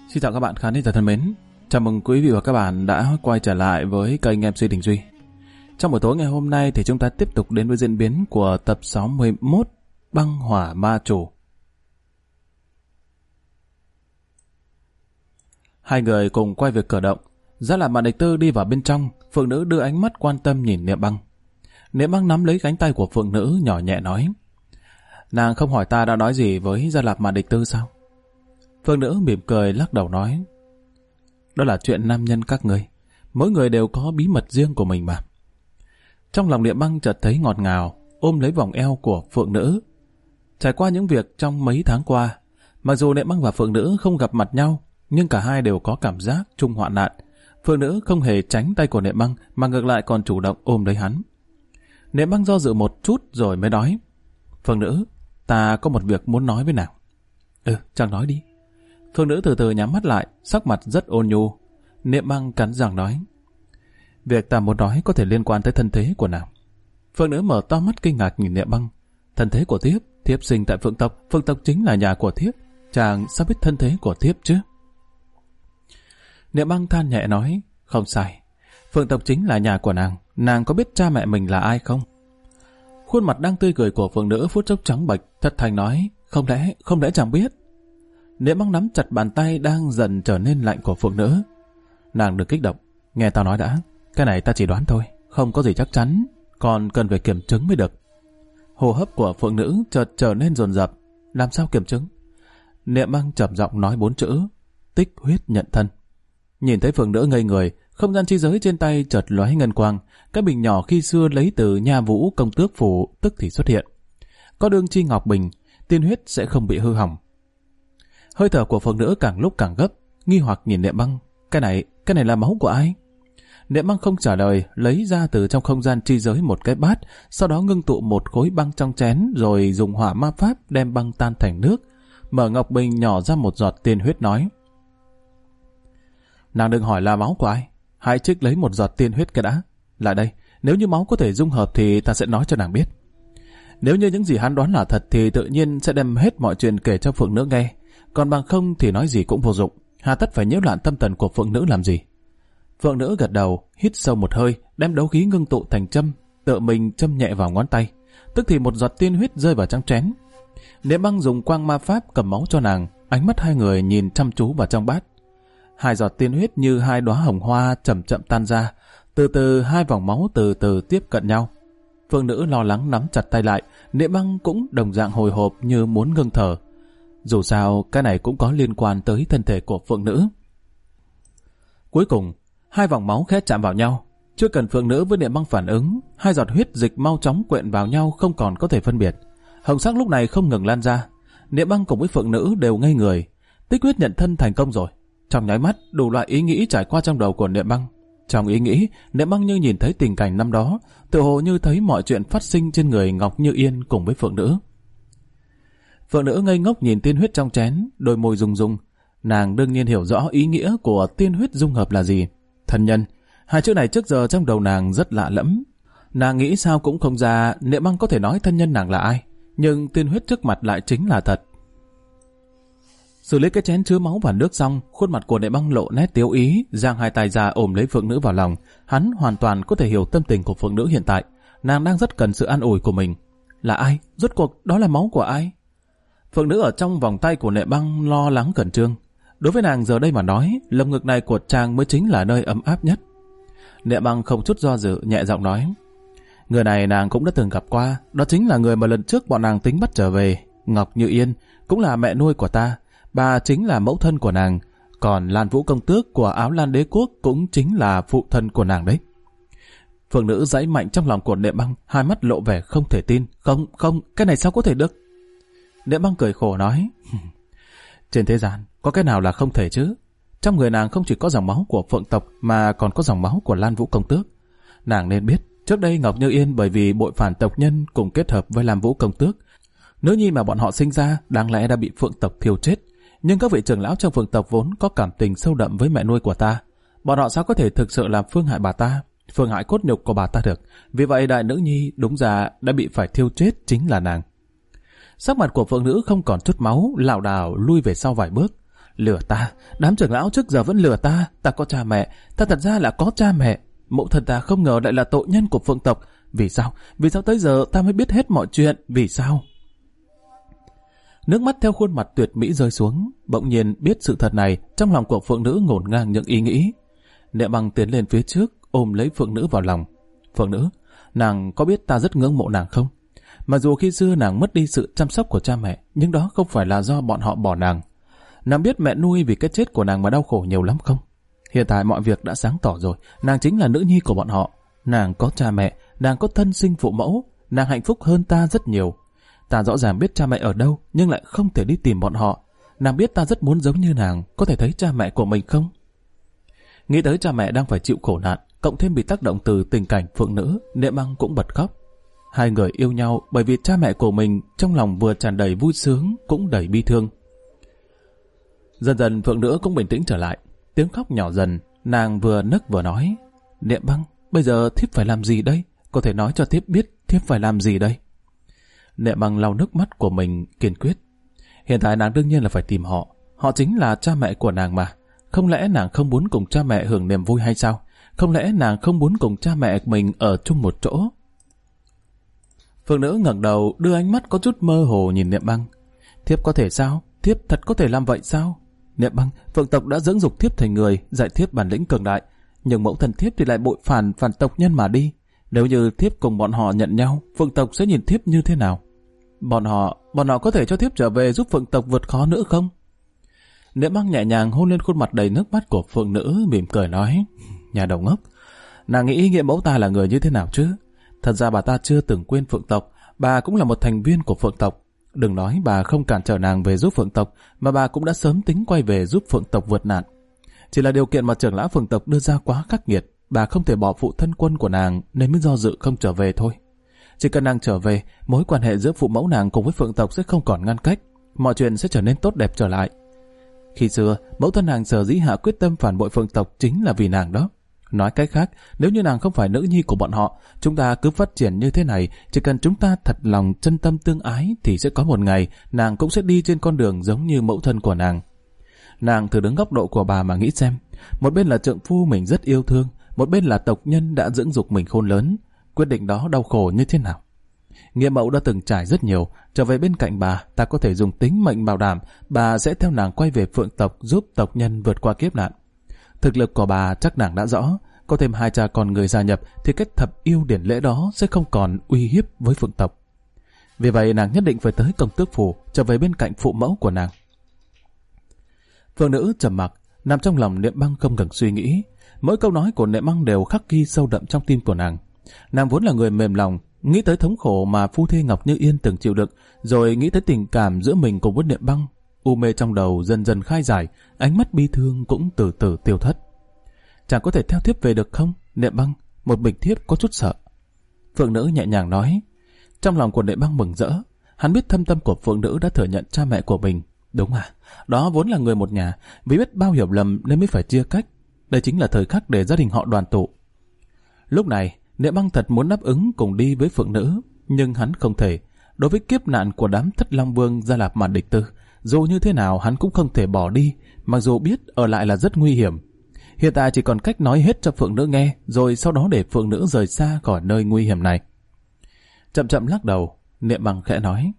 Xin chào các bạn khán giả thân mến. Chào mừng quý vị và các bạn đã quay trở lại với kênh MC Đình Duy. Trong buổi tối ngày hôm nay thì chúng ta tiếp tục đến với diễn biến của tập 61 Băng Hỏa Ma Chủ. Hai người cùng quay việc cử động. Giá là Mạn Địch Tư đi vào bên trong, Phượng Nữ đưa ánh mắt quan tâm nhìn Niệm Băng. Niệm Băng nắm lấy cánh tay của Phượng Nữ nhỏ nhẹ nói: Nàng không hỏi ta đã nói gì với Gia Lạp Mạn Địch Tư sao? Phượng Nữ mỉm cười lắc đầu nói: Đó là chuyện nam nhân các ngươi, mỗi người đều có bí mật riêng của mình mà. Trong lòng Niệm Băng chợt thấy ngọt ngào, ôm lấy vòng eo của Phượng Nữ. Trải qua những việc trong mấy tháng qua, mặc dù Niệm Băng và Phượng Nữ không gặp mặt nhau, nhưng cả hai đều có cảm giác chung hoạn nạn. Phượng Nữ không hề tránh tay của Niệm Băng, mà ngược lại còn chủ động ôm lấy hắn. Niệm Băng do dự một chút rồi mới nói: Phượng Nữ, ta có một việc muốn nói với nàng. Chàng nói đi. Phượng Nữ từ từ nhắm mắt lại, sắc mặt rất ôn nhu. Niệm Băng cắn răng nói: Việc ta muốn nói có thể liên quan tới thân thế của nàng. Phượng Nữ mở to mắt kinh ngạc nhìn Niệm Băng. Thân thế của thiếp? Thiếp sinh tại Phượng tộc, Phượng tộc chính là nhà của thiếp. Chàng sao biết thân thế của thiếp chứ? Niệm Băng than nhẹ nói: Không sai, Phượng tộc chính là nhà của nàng. Nàng có biết cha mẹ mình là ai không? Khuôn mặt đang tươi cười của Phượng Nữ phút chốc trắng bệch, thất thanh nói: Không lẽ chàng biết? Niệm Băng nắm chặt bàn tay đang dần trở nên lạnh của Phượng Nữ. Nàng đừng kích động, nghe tao nói đã. Cái này ta chỉ đoán thôi, không có gì chắc chắn, còn cần phải kiểm chứng mới được. Hô hấp của Phượng Nữ chợt trở nên dồn dập. Làm sao kiểm chứng? Niệm Băng trầm giọng nói 4 chữ: Tích huyết nhận thân. Nhìn thấy Phượng Nữ ngây người, không gian chi giới trên tay chợt lóe ngân quang. Cái bình nhỏ khi xưa lấy từ Nha Vũ Công Tước Phủ tức thì xuất hiện. Có đương chi ngọc bình, tiên huyết sẽ không bị hư hỏng. Hơi thở của Phượng Nữ càng lúc càng gấp, nghi hoặc nhìn Niệm Băng. Cái này là máu của ai? Niệm Băng không trả lời, lấy ra từ trong không gian chi giới một cái bát, sau đó ngưng tụ một khối băng trong chén, rồi dùng hỏa ma pháp đem băng tan thành nước. Mở ngọc bình nhỏ ra một giọt tiên huyết nói: Nàng đừng hỏi là máu của ai, hãy trích lấy một giọt tiên huyết cái đã. Lại đây, nếu như máu có thể dung hợp thì ta sẽ nói cho nàng biết. Nếu như những gì hắn đoán là thật thì tự nhiên sẽ đem hết mọi chuyện kể cho Phượng Nữ nghe. Còn bằng không thì nói gì cũng vô dụng, hà tất phải nhiễu loạn tâm thần của Phượng Nữ làm gì. Phượng Nữ gật đầu, hít sâu một hơi, đem đấu khí ngưng tụ thành châm, tự mình châm nhẹ vào ngón tay. Tức thì một giọt tiên huyết rơi vào trong chén. Niệm Băng dùng quang ma pháp cầm máu cho nàng, ánh mắt hai người nhìn chăm chú vào trong bát. Hai giọt tiên huyết như hai đóa hồng hoa chậm chậm tan ra, từ từ hai vòng máu từ từ tiếp cận nhau. Phượng Nữ lo lắng nắm chặt tay lại, Niệm Băng cũng đồng dạng hồi hộp như muốn ngưng thở. Dù sao, cái này cũng có liên quan tới thân thể của Phượng Nữ. Cuối cùng, hai vòng máu khẽ chạm vào nhau. Chưa cần Phượng Nữ với Niệm Băng phản ứng, hai giọt huyết dịch mau chóng quện vào nhau không còn có thể phân biệt. Hồng sắc lúc này không ngừng lan ra. Niệm Băng cùng với Phượng Nữ đều ngây người. Tích huyết nhận thân thành công rồi. Trong nháy mắt, đủ loại ý nghĩ trải qua trong đầu của Niệm Băng. Trong ý nghĩ, Niệm Băng như nhìn thấy tình cảnh năm đó, tựa hồ như thấy mọi chuyện phát sinh trên người Ngọc Như Yên cùng với Phượng Nữ. Phượng Nữ ngây ngốc nhìn tiên huyết trong chén, đôi môi rung rung. Nàng đương nhiên hiểu rõ ý nghĩa của tiên huyết dung hợp là gì. Thân nhân, hai chữ này trước giờ trong đầu nàng rất lạ lẫm. Nàng nghĩ sao cũng không ra Niệm Băng có thể nói thân nhân nàng là ai, nhưng tiên huyết trước mặt lại chính là thật. Xử lý cái chén chứa máu và nước xong, khuôn mặt của Niệm Băng lộ nét tiếu ý, giang hai tay ra ôm lấy Phượng Nữ vào lòng. Hắn hoàn toàn có thể hiểu tâm tình của Phượng Nữ hiện tại. Nàng đang rất cần sự an ủi của mình. Là ai? Rốt cuộc đó là máu của ai? Phượng Nữ ở trong vòng tay của Niệm Băng lo lắng khẩn trương. Đối với nàng giờ đây mà nói, lồng ngực này của chàng mới chính là nơi ấm áp nhất. Niệm Băng không chút do dự, nhẹ giọng nói: Người này nàng cũng đã từng gặp qua, đó chính là người mà lần trước bọn nàng tính bắt trở về. Ngọc Như Yên cũng là mẹ nuôi của ta, bà chính là mẫu thân của nàng, còn Lan Vũ Công Tước của Áo Lan Đế Quốc cũng chính là phụ thân của nàng đấy. Phượng Nữ giãy mạnh trong lòng của Niệm Băng, hai mắt lộ vẻ không thể tin. Không, cái này sao có thể được? Niệm Băng cười khổ nói: Trên thế gian có cái nào là không thể chứ? Trong người nàng không chỉ có dòng máu của Phượng tộc mà còn có dòng máu của Lan Vũ Công Tước. Nàng nên biết, trước đây Ngọc Như Yên bởi vì bội phản tộc nhân cùng kết hợp với Lan Vũ Công Tước, nữ nhi mà bọn họ sinh ra đáng lẽ đã bị Phượng tộc thiêu chết. Nhưng các vị trưởng lão trong Phượng tộc vốn có cảm tình sâu đậm với mẹ nuôi của ta, bọn họ sao có thể thực sự làm phương hại bà ta, phương hại cốt nhục của bà ta được? Vì vậy đại nữ nhi đúng ra đã bị phải thiêu chết chính là nàng. Sắc mặt của Phượng Nữ không còn chút máu, lảo đảo lui về sau vài bước. Lừa ta, đám trưởng lão trước giờ vẫn lừa ta, ta có cha mẹ, ta thật ra là có cha mẹ. Mẫu thân ta không ngờ lại là tội nhân của Phượng tộc. Vì sao? Vì sao tới giờ ta mới biết hết mọi chuyện? Vì sao? Nước mắt theo khuôn mặt tuyệt mỹ rơi xuống, bỗng nhiên biết sự thật này, trong lòng của Phượng nữ ngổn ngang những ý nghĩ. Niệm Băng tiến lên phía trước, ôm lấy Phượng nữ vào lòng. Phượng nữ, nàng có biết ta rất ngưỡng mộ nàng không? Mặc dù khi xưa nàng mất đi sự chăm sóc của cha mẹ, nhưng đó không phải là do bọn họ bỏ nàng. Nàng biết mẹ nuôi vì cái chết của nàng mà đau khổ nhiều lắm không? Hiện tại mọi việc đã sáng tỏ rồi, nàng chính là nữ nhi của bọn họ. Nàng có cha mẹ, nàng có thân sinh phụ mẫu, nàng hạnh phúc hơn ta rất nhiều. Ta rõ ràng biết cha mẹ ở đâu, nhưng lại không thể đi tìm bọn họ. Nàng biết ta rất muốn giống như nàng, có thể thấy cha mẹ của mình không? Nghĩ tới cha mẹ đang phải chịu khổ nạn, cộng thêm bị tác động từ tình cảnh Phượng nữ, Niệm Băng cũng bật khóc. Hai người yêu nhau bởi vì cha mẹ của mình trong lòng vừa tràn đầy vui sướng cũng đầy bi thương. Dần dần Phượng nữ cũng bình tĩnh trở lại, tiếng khóc nhỏ dần, nàng vừa nấc vừa nói: Niệm Băng, bây giờ thiếp phải làm gì đây? Có thể nói cho thiếp biết thiếp phải làm gì đây? Niệm Băng lau nước mắt của mình kiên quyết. Hiện tại nàng đương nhiên là phải tìm họ. Họ chính là cha mẹ của nàng mà. Không lẽ nàng không muốn cùng cha mẹ hưởng niềm vui hay sao? Không lẽ nàng không muốn cùng cha mẹ mình ở chung một chỗ? Phượng nữ ngẩng đầu đưa ánh mắt có chút mơ hồ nhìn Niệm Băng. Thiếp có thể sao? Thiếp thật có thể làm vậy sao? Niệm Băng, Phượng tộc đã dưỡng dục thiếp thành người, dạy thiếp bản lĩnh cường đại. Nhưng mẫu thân thiếp thì lại bội phản tộc nhân mà đi. Nếu như thiếp cùng bọn họ nhận nhau, Phượng tộc sẽ nhìn thiếp như thế nào? Bọn họ có thể cho thiếp trở về giúp Phượng tộc vượt khó nữa không? Niệm Băng nhẹ nhàng hôn lên khuôn mặt đầy nước mắt của Phượng nữ, mỉm cười nói: Nhà đầu ngốc, nàng nghĩ nghĩa mẫu ta là người như thế nào chứ? Thật ra bà ta chưa từng quên Phượng tộc, bà cũng là một thành viên của Phượng tộc. Đừng nói bà không cản trở nàng về giúp Phượng tộc, mà bà cũng đã sớm tính quay về giúp Phượng tộc vượt nạn. Chỉ là điều kiện mà trưởng lão Phượng tộc đưa ra quá khắc nghiệt, bà không thể bỏ phụ thân quân của nàng nên mới do dự không trở về thôi. Chỉ cần nàng trở về, mối quan hệ giữa phụ mẫu nàng cùng với Phượng tộc sẽ không còn ngăn cách, mọi chuyện sẽ trở nên tốt đẹp trở lại. Khi xưa, mẫu thân nàng sở dĩ hạ quyết tâm phản bội Phượng tộc chính là vì nàng đó. Nói cách khác, nếu như nàng không phải nữ nhi của bọn họ, chúng ta cứ phát triển như thế này, chỉ cần chúng ta thật lòng chân tâm tương ái thì sẽ có một ngày nàng cũng sẽ đi trên con đường giống như mẫu thân của nàng. Nàng thử đứng góc độ của bà mà nghĩ xem, một bên là trượng phu mình rất yêu thương, một bên là tộc nhân đã dưỡng dục mình khôn lớn, quyết định đó đau khổ như thế nào. Nghĩa mẫu đã từng trải rất nhiều, trở về bên cạnh bà, ta có thể dùng tính mệnh bảo đảm bà sẽ theo nàng quay về Phượng tộc giúp tộc nhân vượt qua kiếp nạn. Thực lực của bà chắc nàng đã rõ, có thêm hai cha con người gia nhập thì cách thập yêu điển lễ đó sẽ không còn uy hiếp với Phượng tộc. Vì vậy nàng nhất định phải tới Công Tước Phủ, trở về bên cạnh phụ mẫu của nàng. Phượng nữ trầm mặc, nằm trong lòng Niệm Băng không ngừng suy nghĩ. Mỗi câu nói của Niệm Băng đều khắc ghi sâu đậm trong tim của nàng. Nàng vốn là người mềm lòng, nghĩ tới thống khổ mà phu thê Ngọc Như Yên từng chịu đựng, rồi nghĩ tới tình cảm giữa mình cùng với Niệm Băng. U mê trong đầu dần dần khai giải, ánh mắt bi thương cũng từ từ tiêu thất. Chẳng có thể theo thiếp về được không, Niệm Băng? Một mình thiếp có chút sợ. Phượng nữ nhẹ nhàng nói. Trong lòng của Niệm Băng mừng rỡ, hắn biết thâm tâm của Phượng nữ đã thừa nhận cha mẹ của mình. Đúng à, đó vốn là người một nhà, vì biết bao hiểu lầm nên mới phải chia cách. Đây chính là thời khắc để gia đình họ đoàn tụ. Lúc này, Niệm Băng thật muốn đáp ứng cùng đi với Phượng nữ, nhưng hắn không thể. Đối với kiếp nạn của đám Thất Long Vương Gia Lạp Màn Địch Tư, dù như thế nào hắn cũng không thể bỏ đi, mặc dù biết ở lại là rất nguy hiểm. Hiện tại chỉ còn cách nói hết cho Phượng nữ nghe, rồi sau đó để Phượng nữ rời xa khỏi nơi nguy hiểm này. Chậm chậm lắc đầu, Niệm Băng khẽ nói: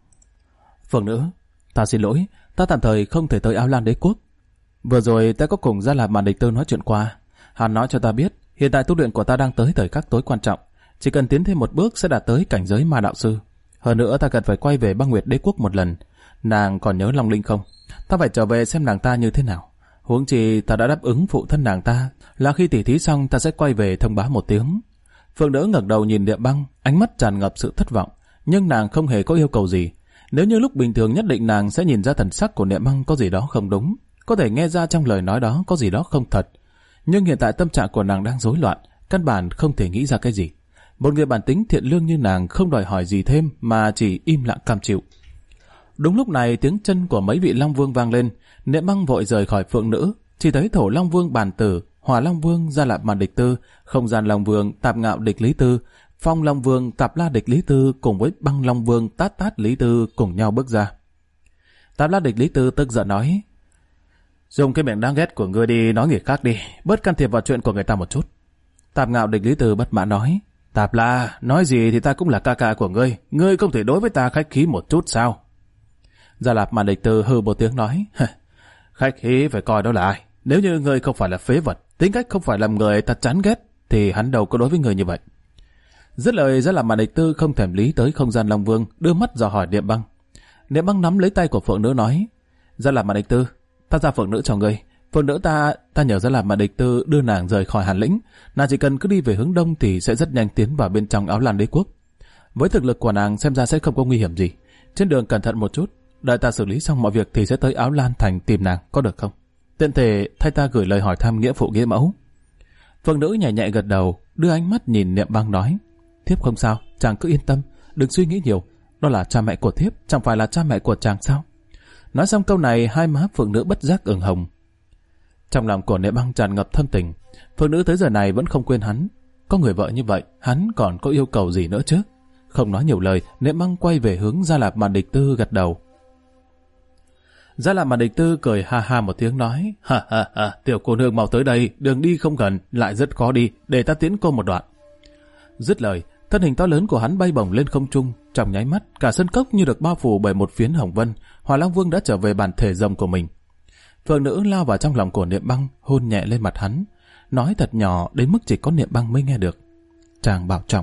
Phượng nữ, ta xin lỗi, ta tạm thời không thể tới Ao Lan Đế Quốc. Vừa rồi ta có cùng Gia Lạp Màn Địch Tư nói chuyện qua, hắn nói cho ta biết hiện tại tu luyện của ta đang tới thời khắc tối quan trọng, chỉ cần tiến thêm một bước sẽ đạt tới cảnh giới ma đạo sư. Hơn nữa ta cần phải quay về Băng Nguyệt Đế Quốc một lần. Nàng còn nhớ Long Linh không? Ta phải trở về xem nàng ta như thế nào. Huống chi ta đã đáp ứng phụ thân nàng ta là khi tỉ thí xong ta sẽ quay về thông báo một tiếng. Phượng nữ ngẩng đầu nhìn Niệm Băng, ánh mắt tràn ngập sự thất vọng, nhưng nàng không hề có yêu cầu gì. Nếu như lúc bình thường nhất định nàng sẽ nhìn ra thần sắc của Niệm Băng có gì đó không đúng, có thể nghe ra trong lời nói đó có gì đó không thật. Nhưng hiện tại tâm trạng của nàng đang rối loạn, căn bản không thể nghĩ ra cái gì. Một người bản tính thiện lương như nàng không đòi hỏi gì thêm mà chỉ im lặng cam chịu. Đúng lúc này tiếng chân của mấy vị Long Vương vang lên, Niệm Băng vội rời khỏi Phượng nữ, chỉ thấy Thổ Long Vương Bàn Tử, Hỏa Long Vương Gia Lạp Màn Địch Tư, Không Gian Long Vương Tạp Ngạo Địch Lý Tư, Phong Long Vương Tạp La Địch Lý Tư cùng với Băng Long Vương Tát Tát Lý Tư cùng nhau bước ra. Tạp La Địch Lý Tư tức giận nói: Dùng cái miệng đáng ghét của ngươi đi nói người khác đi, bớt can thiệp vào chuyện của người ta một chút. Tạp Ngạo Địch Lý Tư bất mãn nói, Tạp La, nói gì thì ta cũng là ca ca của ngươi không thể đối với ta khách khí một chút sao? Gia Lạp Mạn Địch Tư hừ một tiếng nói, khách khí phải coi đó là ai. Nếu như ngươi không phải là phế vật, tính cách không phải làm người ta chán ghét, thì hắn đâu có đối với người như vậy. Dứt lời, Gia Lạp Mạn Địch Tư không thèm lý tới không gian Long Vương, đưa mắt dò hỏi Niệm Băng. Niệm Băng nắm lấy tay của Phượng Nữ nói, Gia Lạp Mạn Địch Tư, ta ra Phượng Nữ cho ngươi. Phượng Nữ ta nhờ Gia Lạp Mạn Địch Tư đưa nàng rời khỏi Hàn Lĩnh, nàng chỉ cần cứ đi về hướng đông thì sẽ rất nhanh tiến vào bên trong Áo Lan Đế quốc. Với thực lực của nàng xem ra sẽ không có nguy hiểm gì. Trên đường cẩn thận một chút, đợi ta xử lý xong mọi việc thì sẽ tới Áo Lan thành tìm nàng, có được không? Tiện thể thay ta gửi lời hỏi thăm nghĩa phụ nghĩa mẫu. Phượng Nữ nhẹ nhẹ gật đầu, đưa ánh mắt nhìn Niệm Băng nói, thiếp không sao, chàng cứ yên tâm, đừng suy nghĩ nhiều, đó là cha mẹ của thiếp, chẳng phải là cha mẹ của chàng sao? Nói xong câu này, hai má Phượng Nữ bất giác ửng hồng. Trong lòng của Niệm Băng tràn ngập thâm tình, Phượng Nữ tới giờ này vẫn không quên hắn. Có người vợ như vậy, hắn còn có yêu cầu gì nữa chứ? Không nói nhiều lời, Niệm Băng quay về hướng Gia Lạp Mạn Địch Tư gật đầu. Gia Lạp Mạn Địch Tư cười ha ha một tiếng nói, ha, tiểu cô nương mau tới đây, đường đi không gần, lại rất khó đi, để ta tiễn cô một đoạn. Dứt lời, thân hình to lớn của hắn bay bổng lên không trung, trong nháy mắt, cả sân cốc như được bao phủ bởi một phiến hồng vân, Hỏa Long Vương đã trở về bản thể rồng của mình. Phượng Nữ lao vào trong lòng của Niệm Băng, hôn nhẹ lên mặt hắn, nói thật nhỏ đến mức chỉ có Niệm Băng mới nghe được. Chàng bảo trọng.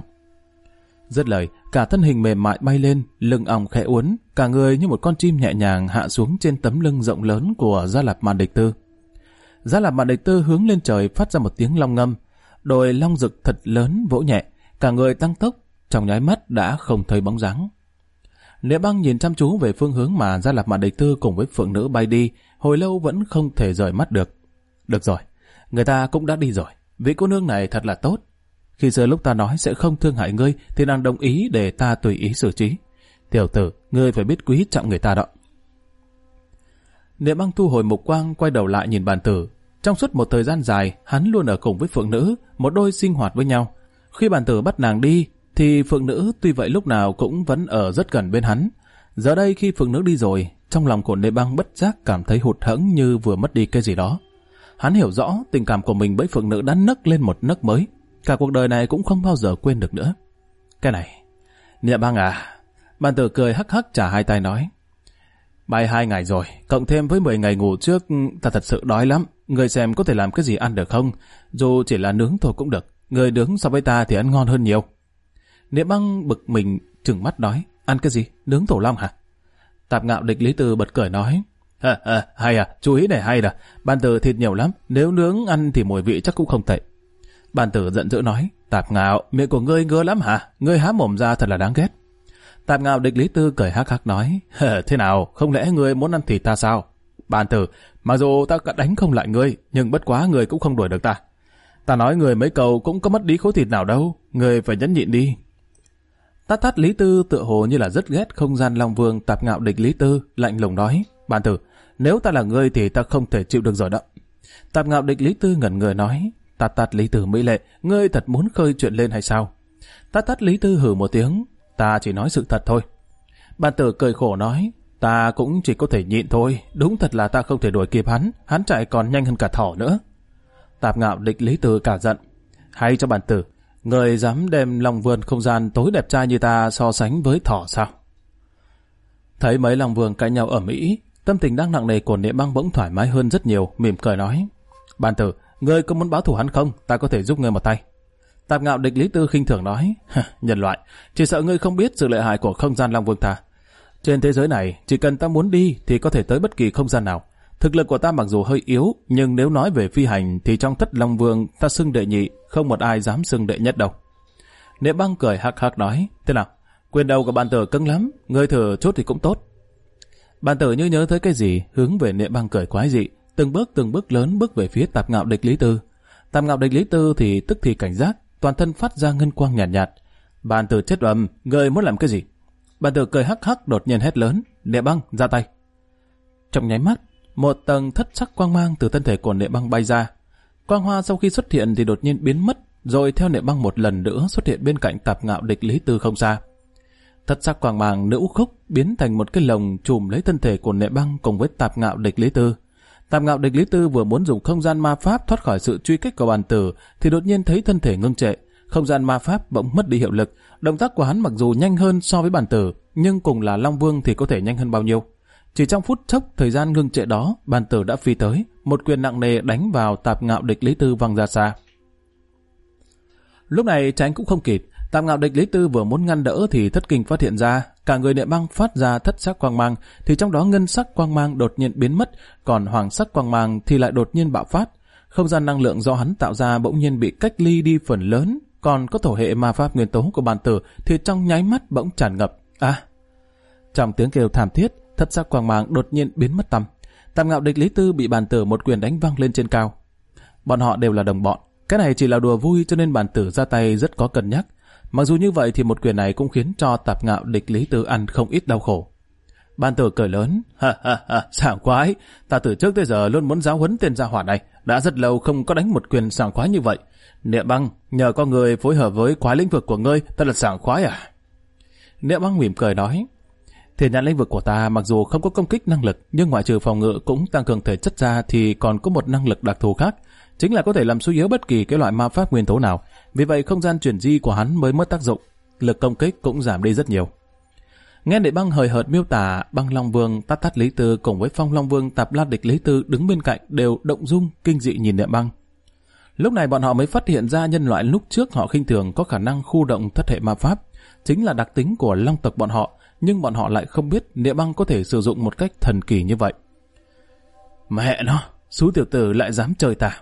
Dứt lời, cả thân hình mềm mại bay lên, lưng òng khẽ uốn, cả người như một con chim nhẹ nhàng hạ xuống trên tấm lưng rộng lớn của Gia Lạp Mạn Địch Tư. Gia Lạp Mạn Địch Tư hướng lên trời phát ra một tiếng long ngâm, đôi long rực thật lớn vỗ nhẹ, cả người tăng tốc, trong nháy mắt đã không thấy bóng dáng. Niệm Băng nhìn chăm chú về phương hướng mà Gia Lạp Mạn Địch Tư cùng với Phượng Nữ bay đi, hồi lâu vẫn không thể rời mắt được. Được rồi, người ta cũng đã đi rồi, vị cô nương này thật là tốt. Khi xưa lúc ta nói sẽ không thương hại ngươi thì nàng đồng ý để ta tùy ý xử trí. Tiểu tử, ngươi phải biết quý trọng người ta đó. Niệm Băng thu hồi mục quang, quay đầu lại nhìn Bàn Tử. Trong suốt một thời gian dài, hắn luôn ở cùng với Phượng Nữ, một đôi sinh hoạt với nhau. Khi Bàn Tử bắt nàng đi, thì Phượng Nữ tuy vậy lúc nào cũng vẫn ở rất gần bên hắn. Giờ đây khi Phượng Nữ đi rồi, trong lòng của Niệm Băng bất giác cảm thấy hụt hẫng như vừa mất đi cái gì đó. Hắn hiểu rõ tình cảm của mình với Phượng Nữ đã nấc lên một nấc mới, cả cuộc đời này cũng không bao giờ quên được nữa. Cái này, Niệm Băng à, Bàn Tử cười hắc hắc trả hai tay nói, bay 2 ngày rồi, cộng thêm với 10 ngày ngủ trước, ta thật sự đói lắm. Người xem có thể làm cái gì ăn được không? Dù chỉ là nướng thôi cũng được. Người nướng so với ta thì ăn ngon hơn nhiều. Niệm Băng bực mình trừng mắt nói, ăn cái gì? Nướng tổ long hả? Tạp Ngạo Địch Lý Tư bật cười nói, hay à, chú ý này hay là, Bàn Tử thịt nhiều lắm, nếu nướng ăn thì mùi vị chắc cũng không tệ. Bàn Tử giận dữ nói, Tạp Ngạo, miệng của ngươi ngứa lắm hả? Ngươi há mồm ra thật là đáng ghét. Tạp Ngạo Địch Lý Tư cười hắc hắc nói, thế nào, không lẽ ngươi muốn ăn thịt ta sao? Bàn Tử, mặc dù ta đánh không lại ngươi, nhưng bất quá ngươi cũng không đuổi được ta. Ta nói ngươi mấy câu cũng có mất đi khối thịt nào đâu, ngươi phải nhẫn nhịn đi. Tát Lý Tư tựa hồ như là rất ghét không gian Long Vương. Tạp Ngạo Địch Lý Tư lạnh lùng nói, Bàn Tử, nếu ta là ngươi thì ta không thể chịu được rồi đó. Tạp Ngạo Địch Lý Tư ngẩn người nói, Tát Lý Tư mỹ lệ, ngươi thật muốn khơi chuyện lên hay sao? Tát Lý Tư hừ một tiếng, ta chỉ nói sự thật thôi. Bàn Tử cười khổ nói, ta cũng chỉ có thể nhịn thôi, đúng thật là ta không thể đuổi kịp hắn chạy còn nhanh hơn cả thỏ nữa. Tạp Ngạo Địch Lý Tư cả giận, hay cho Bàn Tử, người dám đem Long Vương không gian tối đẹp trai như ta so sánh với thỏ sao? Thấy mấy Long Vương cãi nhau ầm ĩ, tâm tình đang nặng nề của Niệm Băng bỗng thoải mái hơn rất nhiều, mỉm cười nói, Bàn Tử, ngươi có muốn báo thù hắn không? Ta có thể giúp ngươi một tay. Tạp Ngạo Địch Lý Tư khinh thường nói, nhân loại, chỉ sợ ngươi không biết sự lợi hại của không gian Long Vương ta. Trên thế giới này, chỉ cần ta muốn đi thì có thể tới bất kỳ không gian nào. Thực lực của ta mặc dù hơi yếu, nhưng nếu nói về phi hành thì trong Thất Long Vương ta xưng đệ nhị, không một ai dám xưng đệ nhất đâu. Niệm Băng cười hắc hắc nói, thế nào? Quyền đầu của Bàn Tử cứng lắm, ngươi thử chút thì cũng tốt. Bàn Tử như nhớ tới cái gì, hướng về Niệm Băng cười quái dị, từng bước lớn bước về phía Tạp Ngạo Địch Lý Tư. Tạp Ngạo Địch Lý Tư thì tức thì cảnh giác, toàn thân phát ra ngân quang nhạt nhạt. Bàn Tử chết bầm, ngươi muốn làm cái gì? Bàn Tử cười hắc hắc đột nhiên hét lớn, Niệm Băng ra tay. Trong nháy mắt, một tầng thất sắc quang mang từ thân thể của Niệm Băng bay ra. Quang hoa sau khi xuất hiện thì đột nhiên biến mất, rồi theo Niệm Băng một lần nữa xuất hiện bên cạnh Tạp Ngạo Địch Lý Tư không xa. Thất sắc quang mang nữ khúc biến thành một cái lồng trùm lấy thân thể của Niệm Băng cùng với Tạp Ngạo Địch Lý Tư. Tạp Ngạo Địch Lý Tư vừa muốn dùng không gian ma pháp thoát khỏi sự truy kích của bàn tử, thì đột nhiên thấy thân thể ngưng trệ, không gian ma pháp bỗng mất đi hiệu lực. Động tác của hắn mặc dù nhanh hơn so với bàn tử, nhưng cùng là Long Vương thì có thể nhanh hơn bao nhiêu? Chỉ trong phút chốc thời gian ngưng trệ đó, bàn tử đã phi tới, một quyền nặng nề đánh vào Tạp Ngạo Địch Lý Tư văng ra xa. Lúc này tránh cũng không kịp, Tạp Ngạo Địch Lý Tư vừa muốn ngăn đỡ thì thất kinh phát hiện ra, cả người Niệm Băng phát ra thất sắc quang mang, thì trong đó ngân sắc quang mang đột nhiên biến mất, còn hoàng sắc quang mang thì lại đột nhiên bạo phát. Không gian năng lượng do hắn tạo ra bỗng nhiên bị cách ly đi phần lớn, còn có thổ hệ ma pháp nguyên tố của bàn tử thì trong nháy mắt bỗng tràn ngập. Trong tiếng kêu thảm thiết, thất sắc quang mang đột nhiên biến mất tăm. Tạp Ngạo Địch Lý Tư bị bàn tử một quyền đánh văng lên trên cao. Bọn họ đều là đồng bọn, cái này chỉ là đùa vui cho nên bàn tử ra tay rất có cân nhắc. Mặc dù như vậy thì một quyền này cũng khiến cho Tạp Ngạo Địch Lý Tư ăn không ít đau khổ. Bàn tử cười lớn, sảng khoái, ta từ trước tới giờ luôn muốn giáo huấn tên gia hỏa này, đã rất lâu không có đánh một quyền sảng khoái như vậy. Niệm Băng, nhờ có người phối hợp với quái lĩnh vực của ngươi, ta là sảng khoái à? Niệm Băng mỉm cười nói, Thiên Nhãn lĩnh vực của ta mặc dù không có công kích năng lực, nhưng ngoại trừ phòng ngự cũng tăng cường thể chất ra thì còn có một năng lực đặc thù khác, chính là có thể làm suy yếu bất kỳ cái loại ma pháp nguyên tố nào. Vì vậy không gian chuyển di của hắn mới mất tác dụng, lực công kích cũng giảm đi rất nhiều. Nghe Niệm Băng hời hợt miêu tả, Băng Long Vương Tát Tát Lý Tư cùng với Phong Long Vương Tạp La Địch Lý Tư đứng bên cạnh đều động dung kinh dị nhìn Niệm Băng. Lúc này bọn họ mới phát hiện ra nhân loại lúc trước họ khinh thường có khả năng khu động thất hệ ma pháp, chính là đặc tính của Long tộc bọn họ, nhưng bọn họ lại không biết Niệm Băng có thể sử dụng một cách thần kỳ như vậy. Mẹ nó, xú tiểu tử lại dám chơi ta.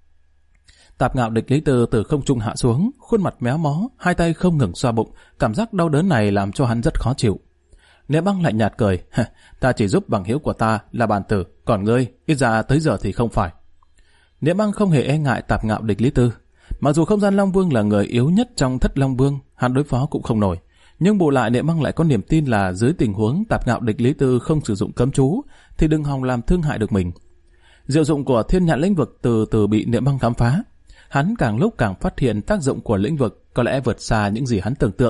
Tạp Ngạo Địch Lý Tư từ không trung hạ xuống, khuôn mặt méo mó, hai tay không ngừng xoa bụng, cảm giác đau đớn này làm cho hắn rất khó chịu. Niệm Băng lạnh nhạt cười, ta chỉ giúp bằng hữu của ta là bàn tử, còn ngươi, ít ra tới giờ thì không phải. Niệm Băng không hề e ngại Tạp Ngạo Địch Lý Tư. Mặc dù không gian Long Vương là người yếu nhất trong thất Long Vương, hắn đối phó cũng không nổi. Nhưng bù lại Niệm Băng lại có niềm tin là dưới tình huống Tạp Ngạo Địch Lý Tư không sử dụng cấm chú, thì đừng hòng làm thương hại được mình. Diệu dụng của Thiên Nhãn lĩnh vực từ từ bị Niệm Băng khám phá. Hắn càng lúc càng phát hiện tác dụng của lĩnh vực có lẽ vượt xa những gì hắn tưởng tượng.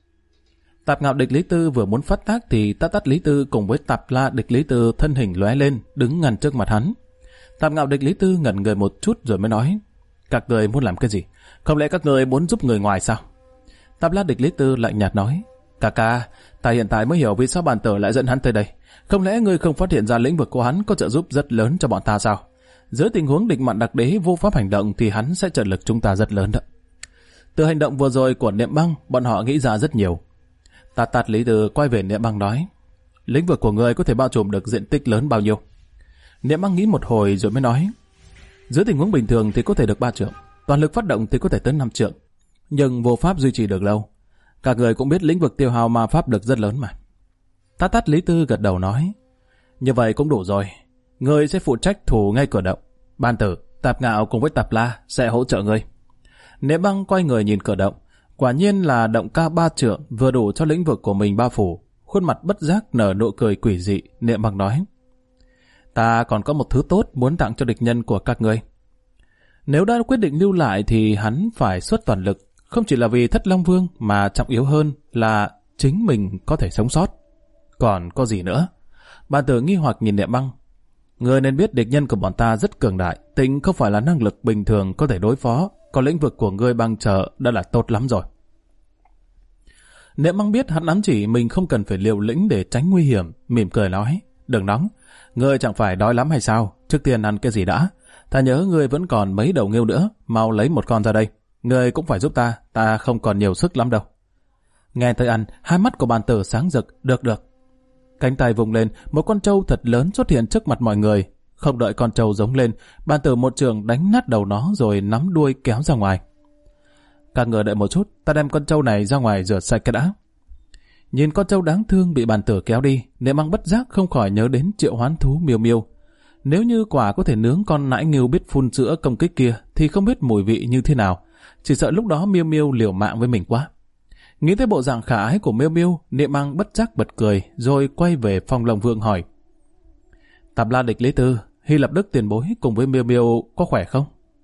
Tạp Ngạo Địch Lý Tư vừa muốn phát tác thì Tát Tát Lý Tư cùng với Tạp La Địch Lý Tư thân hình lóe lên, đứng ngăn trước mặt hắn. Tạp Ngạo Địch Lý Tư ngẩn người một chút rồi mới nói, các người muốn làm cái gì? Không lẽ các người muốn giúp người ngoài sao? Tạp La Địch Lý Tư lạnh nhạt nói, ca, ta hiện tại mới hiểu vì sao bàn tử lại dẫn hắn tới đây. Không lẽ ngươi không phát hiện ra lĩnh vực của hắn có trợ giúp rất lớn cho bọn ta sao? Dưới tình huống địch mạn đặc đế vô pháp hành động thì hắn sẽ trợ lực chúng ta rất lớn đó. Từ hành động vừa rồi của Niệm Băng, bọn họ nghĩ ra rất nhiều. Tát Tát Lý Tư quay về Niệm Băng nói, lĩnh vực của ngươi có thể bao trùm được diện tích lớn bao nhiêu? Niệm Băng nghĩ một hồi rồi mới nói, dưới tình huống bình thường thì có thể được 3 trượng, toàn lực phát động thì có thể tới 5 trượng, nhưng vô pháp duy trì được lâu. Các người cũng biết lĩnh vực tiêu hao ma pháp được rất lớn mà. Tát Tát Lý Tư gật đầu nói, như vậy cũng đủ rồi, ngươi sẽ phụ trách thủ ngay cửa động, bàn tử, Tạp Ngạo cùng với Tạp La sẽ hỗ trợ ngươi. Niệm Băng quay người nhìn cửa động, quả nhiên là động cao 3 trượng, vừa đủ cho lĩnh vực của mình bao phủ. Khuôn mặt bất giác nở nụ cười quỷ dị. Niệm Băng nói, ta còn có một thứ tốt muốn tặng cho địch nhân của các ngươi. Nếu đã quyết định lưu lại thì hắn phải xuất toàn lực, không chỉ là vì thất Long Vương mà trọng yếu hơn là chính mình có thể sống sót. Còn có gì nữa? Bàn tử nghi hoặc nhìn Niệm Băng. Ngươi nên biết địch nhân của bọn ta rất cường đại, tính không phải là năng lực bình thường có thể đối phó, còn lĩnh vực của ngươi băng trợ đã là tốt lắm rồi. Niệm Băng biết hắn ám chỉ mình không cần phải liều lĩnh để tránh nguy hiểm, mỉm cười nói, đừng nóng, ngươi chẳng phải đói lắm hay sao, trước tiên ăn cái gì đã. Ta nhớ ngươi vẫn còn mấy đầu nghêu nữa, mau lấy một con ra đây, ngươi cũng phải giúp ta không còn nhiều sức lắm đâu. Nghe tới ăn, hai mắt của bàn tử sáng rực, được. Cánh tay vùng lên, một con trâu thật lớn xuất hiện trước mặt mọi người. Không đợi con trâu giống lên, bàn tử một trường đánh nát đầu nó rồi nắm đuôi kéo ra ngoài. Các người đợi một chút, ta đem con trâu này ra ngoài rửa sạch cái đã. Nhìn con trâu đáng thương bị bàn tử kéo đi, Niệm Băng bất giác không khỏi nhớ đến triệu hoán thú Miêu Miêu. Nếu như quả có thể nướng con nãi ngưu biết phun sữa công kích kia thì không biết mùi vị như thế nào. Chỉ sợ lúc đó Miêu Miêu liều mạng với mình quá. Nghĩ tới bộ dạng khả ái của Miêu Miêu, Niệm Băng bất giác bật cười rồi quay về Phong Long Vương hỏi, Tạp La Địch Lý Tư, Hy Lập Đức tiền bối cùng với Miêu Miêu có khỏe không?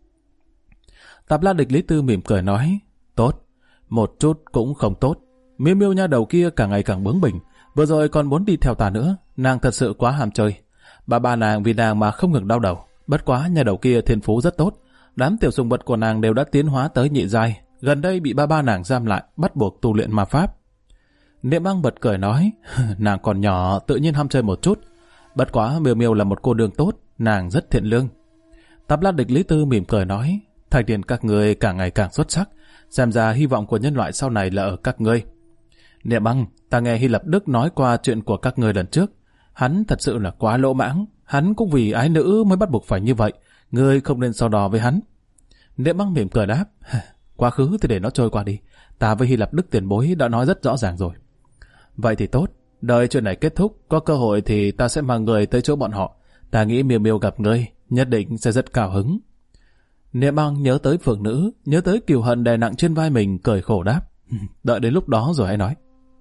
Tạp La Địch Lý Tư mỉm cười nói, tốt, một chút cũng không tốt. Miêu Miêu nha đầu kia càng ngày càng bướng bỉnh, vừa rồi còn muốn đi theo ta nữa, nàng thật sự quá ham chơi. Bà nàng vì nàng mà không ngừng đau đầu. Bất quá nhà đầu kia thiên phú rất tốt. Đám tiểu sùng vật của nàng đều đã tiến hóa tới nhị giai. Gần đây bị ba nàng giam lại, bắt buộc tu luyện ma pháp. Niệm Băng bật cười nói, nàng còn nhỏ tự nhiên ham chơi một chút. Bất quá Miêu Miêu là một cô nương tốt, nàng rất thiện lương. Tạp La Địch Lý Tư mỉm cười nói, thành tiền các người càng ngày càng xuất sắc, xem ra hy vọng của nhân loại sau này là ở các ngươi. Niệm Băng, ta nghe Hy Lập Đức nói qua chuyện của các ngươi lần trước, hắn thật sự là quá lỗ mãng, hắn cũng vì ái nữ mới bắt buộc phải như vậy, ngươi không nên so đo với hắn. Niệm Băng mỉm cười đáp, quá khứ thì để nó trôi qua đi, ta với Hy Lập Đức tiền bối đã nói rất rõ ràng rồi. Vậy thì tốt, đợi chuyện này kết thúc, có cơ hội thì ta sẽ mang người tới chỗ bọn họ. Ta nghĩ Miêu Miêu gặp ngươi, nhất định sẽ rất cao hứng. Niệm Băng nhớ tới Phượng Nữ, nhớ tới kiều hận đè nặng trên vai mình, cười khổ đáp. Đợi đến lúc đó rồi hãy nói.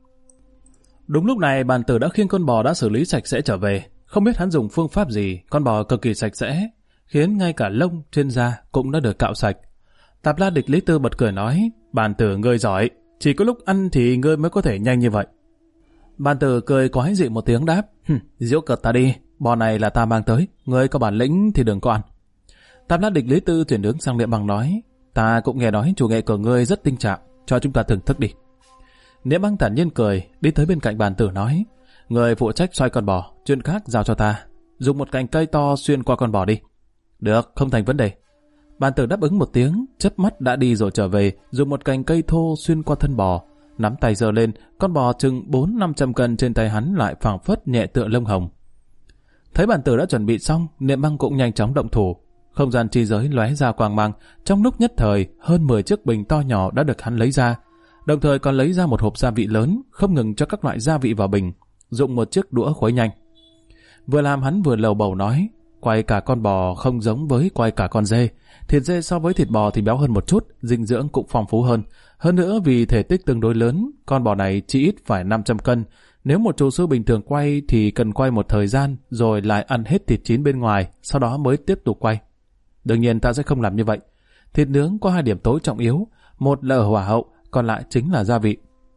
Đúng lúc này bàn tử đã khiêng con bò đã xử lý sạch sẽ trở về. Không biết hắn dùng phương pháp gì, con bò cực kỳ sạch sẽ, khiến ngay cả lông trên da cũng đã được cạo sạch. Tạp La Địch Lý Tư bật cười nói, bàn tử ngươi giỏi, chỉ có lúc ăn thì ngươi mới có thể nhanh như vậy. Bàn tử cười quái dị một tiếng đáp, giễu cợt ta đi, bò này là ta mang tới, ngươi có bản lĩnh thì đừng có ăn. Tạp La Địch Lý Tư chuyển hướng sang Niệm Băng nói, ta cũng nghe nói chủ nghệ của ngươi rất tinh trạng, cho chúng ta thưởng thức đi. Niệm Băng thản nhiên cười, đi tới bên cạnh bàn tử nói, người phụ trách xoay con bò, chuyện khác giao cho ta, dùng một cành cây to xuyên qua con bò đi. Được, không thành vấn đề. Bàn tử đáp ứng một tiếng, chớp mắt đã đi rồi trở về, dùng một cành cây thô xuyên qua thân bò, nắm tay giơ lên, con bò chừng 400-500 cân trên tay hắn lại phảng phất nhẹ tựa lông hồng. Thấy bàn tử đã chuẩn bị xong, Niệm Băng cũng nhanh chóng động thủ. Không gian chi giới lóe ra quang mang, trong lúc nhất thời hơn 10 chiếc bình to nhỏ đã được hắn lấy ra, đồng thời còn lấy ra một hộp gia vị lớn, không ngừng cho các loại gia vị vào bình, dùng một chiếc đũa khuấy nhanh. Vừa làm hắn vừa lầu bầu nói, quay cả con bò không giống với quay cả con dê, thịt dê so với thịt bò thì béo hơn một chút, dinh dưỡng cũng phong phú hơn. Hơn nữa vì thể tích tương đối lớn, con bò này chỉ ít phải 500 cân. Nếu một chủ sư bình thường quay thì cần quay một thời gian rồi lại ăn hết thịt chín bên ngoài, sau đó mới tiếp tục quay. Đương nhiên ta sẽ không làm như vậy. Thịt nướng có 2 điểm tối trọng yếu, một là ở hỏa hậu, còn lại chính là gia vị.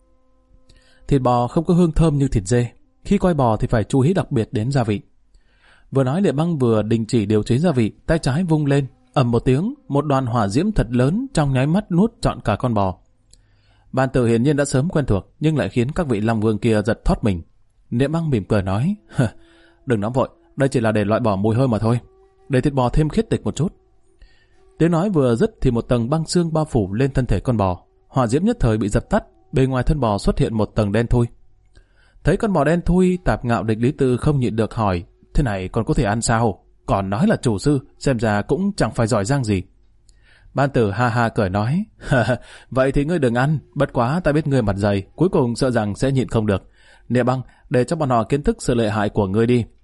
Thịt bò không có hương thơm như thịt dê, khi quay bò thì phải chú ý đặc biệt đến gia vị. Vừa nói Niệm Băng vừa đình chỉ điều chế gia vị, tay trái vung lên, ầm một tiếng, một đoàn hỏa diễm thật lớn trong nháy mắt nuốt trọn cả con bò. Bàn tử hiển nhiên đã sớm quen thuộc, nhưng lại khiến các vị long vương kia giật thót mình. Niệm Băng mỉm cười nói, đừng nóng vội, đây chỉ là để loại bỏ mùi hôi mà thôi, để thịt bò thêm khiết tịch một chút. Tiếng nói vừa dứt thì một tầng băng xương bao phủ lên thân thể con bò, hỏa diễm nhất thời bị dập tắt, bề ngoài thân bò xuất hiện một tầng đen thui. Thấy con bò đen thui, Tạp Ngạo Địch Lý Tư không nhịn được hỏi, thế này còn có thể ăn sao? Còn nói là chủ sư, xem ra cũng chẳng phải giỏi giang gì. Ban tử ha ha cười nói, vậy thì ngươi đừng ăn, bất quá ta biết ngươi mặt dày, cuối cùng sợ rằng sẽ nhịn không được. Niệm Băng, để cho bọn họ kiến thức sự lợi hại của ngươi đi.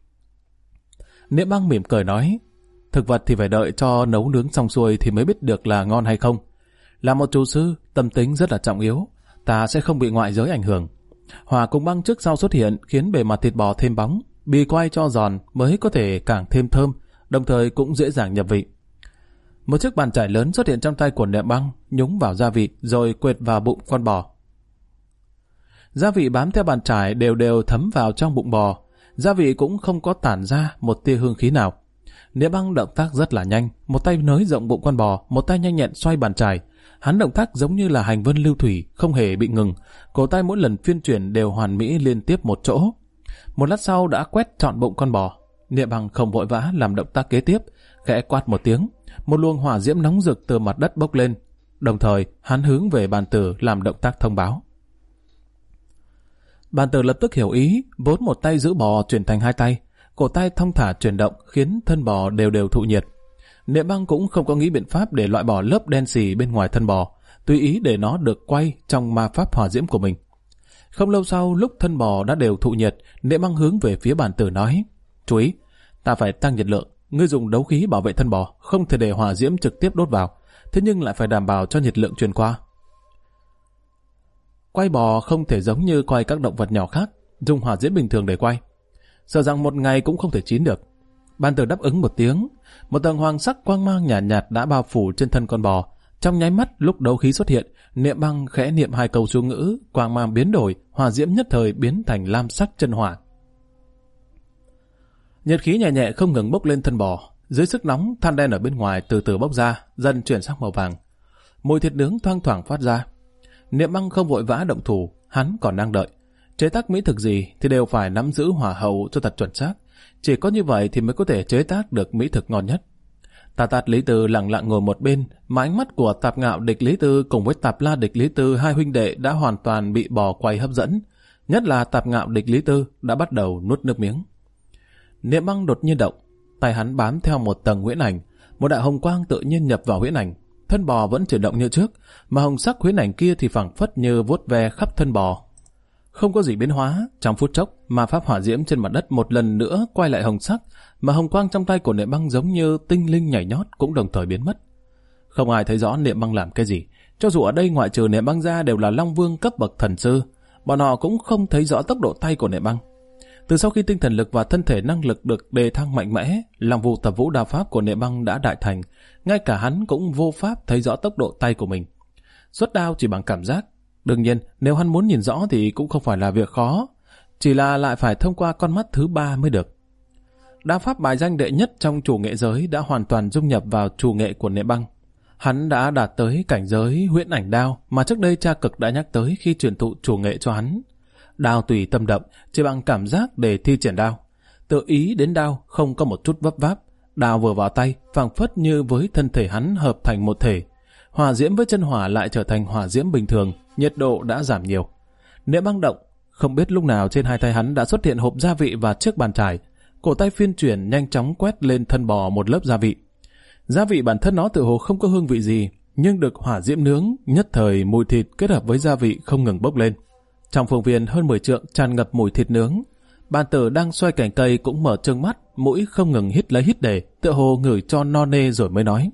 Niệm Băng mỉm cười nói, thực vật thì phải đợi cho nấu nướng xong xuôi thì mới biết được là ngon hay không. Là một chủ sư, tâm tính rất là trọng yếu, ta sẽ không bị ngoại giới ảnh hưởng. Hỏa cùng băng trước sau xuất hiện khiến bề mặt thịt bò thêm bóng, bị quay cho giòn mới có thể càng thêm thơm, đồng thời cũng dễ dàng nhập vị. Một chiếc bàn chải lớn xuất hiện trong tay của Niệm Băng, nhúng vào gia vị rồi quệt vào bụng con bò. Gia vị bám theo bàn chải đều đều thấm vào trong bụng bò, gia vị cũng không có tản ra một tia hương khí nào. Niệm Băng động tác rất là nhanh, một tay nới rộng bụng con bò, một tay nhanh nhẹn xoay bàn chải. Hắn động tác giống như là hành vân lưu thủy, không hề bị ngừng, cổ tay mỗi lần phiên chuyển đều hoàn mỹ liên tiếp một chỗ. Một lát sau đã quét trọn bụng con bò. Niệm Băng không vội vã làm động tác kế tiếp, khẽ quát một tiếng, một luồng hỏa diễm nóng rực từ mặt đất bốc lên, đồng thời hắn hướng về bàn tử làm động tác thông báo. Bàn tử lập tức hiểu ý, vốn một tay giữ bò chuyển thành 2 tay, cổ tay thong thả chuyển động khiến thân bò đều đều thụ nhiệt. Niệm Băng cũng không có nghĩ biện pháp để loại bỏ lớp đen xì bên ngoài thân bò, tùy ý để nó được quay trong ma pháp hỏa diễm của mình. Không lâu sau, lúc thân bò đã đều thụ nhiệt, Niệm Băng hướng về phía bàn tử nói, chú ý, ta phải tăng nhiệt lượng, ngươi dùng đấu khí bảo vệ thân bò, không thể để hỏa diễm trực tiếp đốt vào, thế nhưng lại phải đảm bảo cho nhiệt lượng truyền qua. Quay bò không thể giống như quay các động vật nhỏ khác, dùng hỏa diễm bình thường để quay, sợ rằng một ngày cũng không thể chín được. Bàn tử đáp ứng một tiếng, một tầng hoàng sắc quang mang nhạt nhạt đã bao phủ trên thân con bò. Trong nháy mắt lúc đấu khí xuất hiện, Niệm Băng khẽ niệm 2 câu chú ngữ, quang mang biến đổi, hỏa diễm nhất thời biến thành lam sắc chân hỏa. Nhiệt khí nhẹ nhẹ không ngừng bốc lên thân bò. Dưới sức nóng, than đen ở bên ngoài từ từ bốc ra, dần chuyển sang màu vàng. Mùi thịt nướng thoang thoảng phát ra. Niệm Băng không vội vã động thủ, hắn còn đang đợi. Chế tác mỹ thực gì thì đều phải nắm giữ hỏa hậu cho thật chuẩn xác. Chỉ có như vậy thì mới có thể chế tác được mỹ thực ngon nhất. Tà Tát Lý Tư lặng lặng ngồi một bên, mà ánh mắt của Tạp Ngạo Địch Lý Tư cùng với Tạp La Địch Lý Tư, hai huynh đệ đã hoàn toàn bị bò quay hấp dẫn. Nhất là Tạp Ngạo Địch Lý Tư đã bắt đầu nuốt nước miếng. Niệm Băng đột nhiên động, tay hắn bám theo một tầng huyễn ảnh, một đạo hồng quang tự nhiên nhập vào huyễn ảnh. Thân bò vẫn chuyển động như trước, mà hồng sắc huyễn ảnh kia thì phảng phất như vuốt ve khắp thân bò. Không có gì biến hóa, trong phút chốc, ma pháp hỏa diễm trên mặt đất một lần nữa quay lại hồng sắc, mà hồng quang trong tay của Niệm Băng giống như tinh linh nhảy nhót cũng đồng thời biến mất. Không ai thấy rõ Niệm Băng làm cái gì, cho dù ở đây ngoại trừ Niệm Băng ra đều là Long Vương cấp bậc thần sư, bọn họ cũng không thấy rõ tốc độ tay của Niệm Băng. Từ sau khi tinh thần lực và thân thể năng lực được đề thăng mạnh mẽ, Long Vu Tập Vũ Đao Pháp của Niệm Băng đã đại thành, ngay cả hắn cũng vô pháp thấy rõ tốc độ tay của mình. Xuất đao chỉ bằng cảm giác. Đương nhiên, nếu hắn muốn nhìn rõ thì cũng không phải là việc khó, chỉ là lại phải thông qua con mắt thứ ba mới được. Đao pháp bài danh đệ nhất trong chủ nghệ giới đã hoàn toàn dung nhập vào chủ nghệ của Niệm Băng. Hắn đã đạt tới cảnh giới huyễn ảnh đao mà trước đây Cha Cực đã nhắc tới khi truyền thụ chủ nghệ cho hắn. Đao tùy tâm động, chỉ bằng cảm giác để thi triển đao. Tự ý đến đao, không có một chút vấp váp. Đao vừa vào tay, phảng phất như với thân thể hắn hợp thành một thể. Hỏa diễm với chân hỏa lại trở thành hỏa diễm bình thường, nhiệt độ đã giảm nhiều. Niệm Băng động, không biết lúc nào trên hai tay hắn đã xuất hiện hộp gia vị và chiếc bàn chải. Cổ tay phiên chuyển nhanh chóng quét lên thân bò một lớp gia vị. Gia vị bản thân nó tự hồ không có hương vị gì, nhưng được hỏa diễm nướng, nhất thời mùi thịt kết hợp với gia vị không ngừng bốc lên. Trong phương viên hơn 10 trượng tràn ngập mùi thịt nướng. Bàn tử đang xoay cành cây cũng mở trừng mắt, mũi không ngừng hít lấy hít để, tựa hồ ngửi cho no nê rồi mới nói.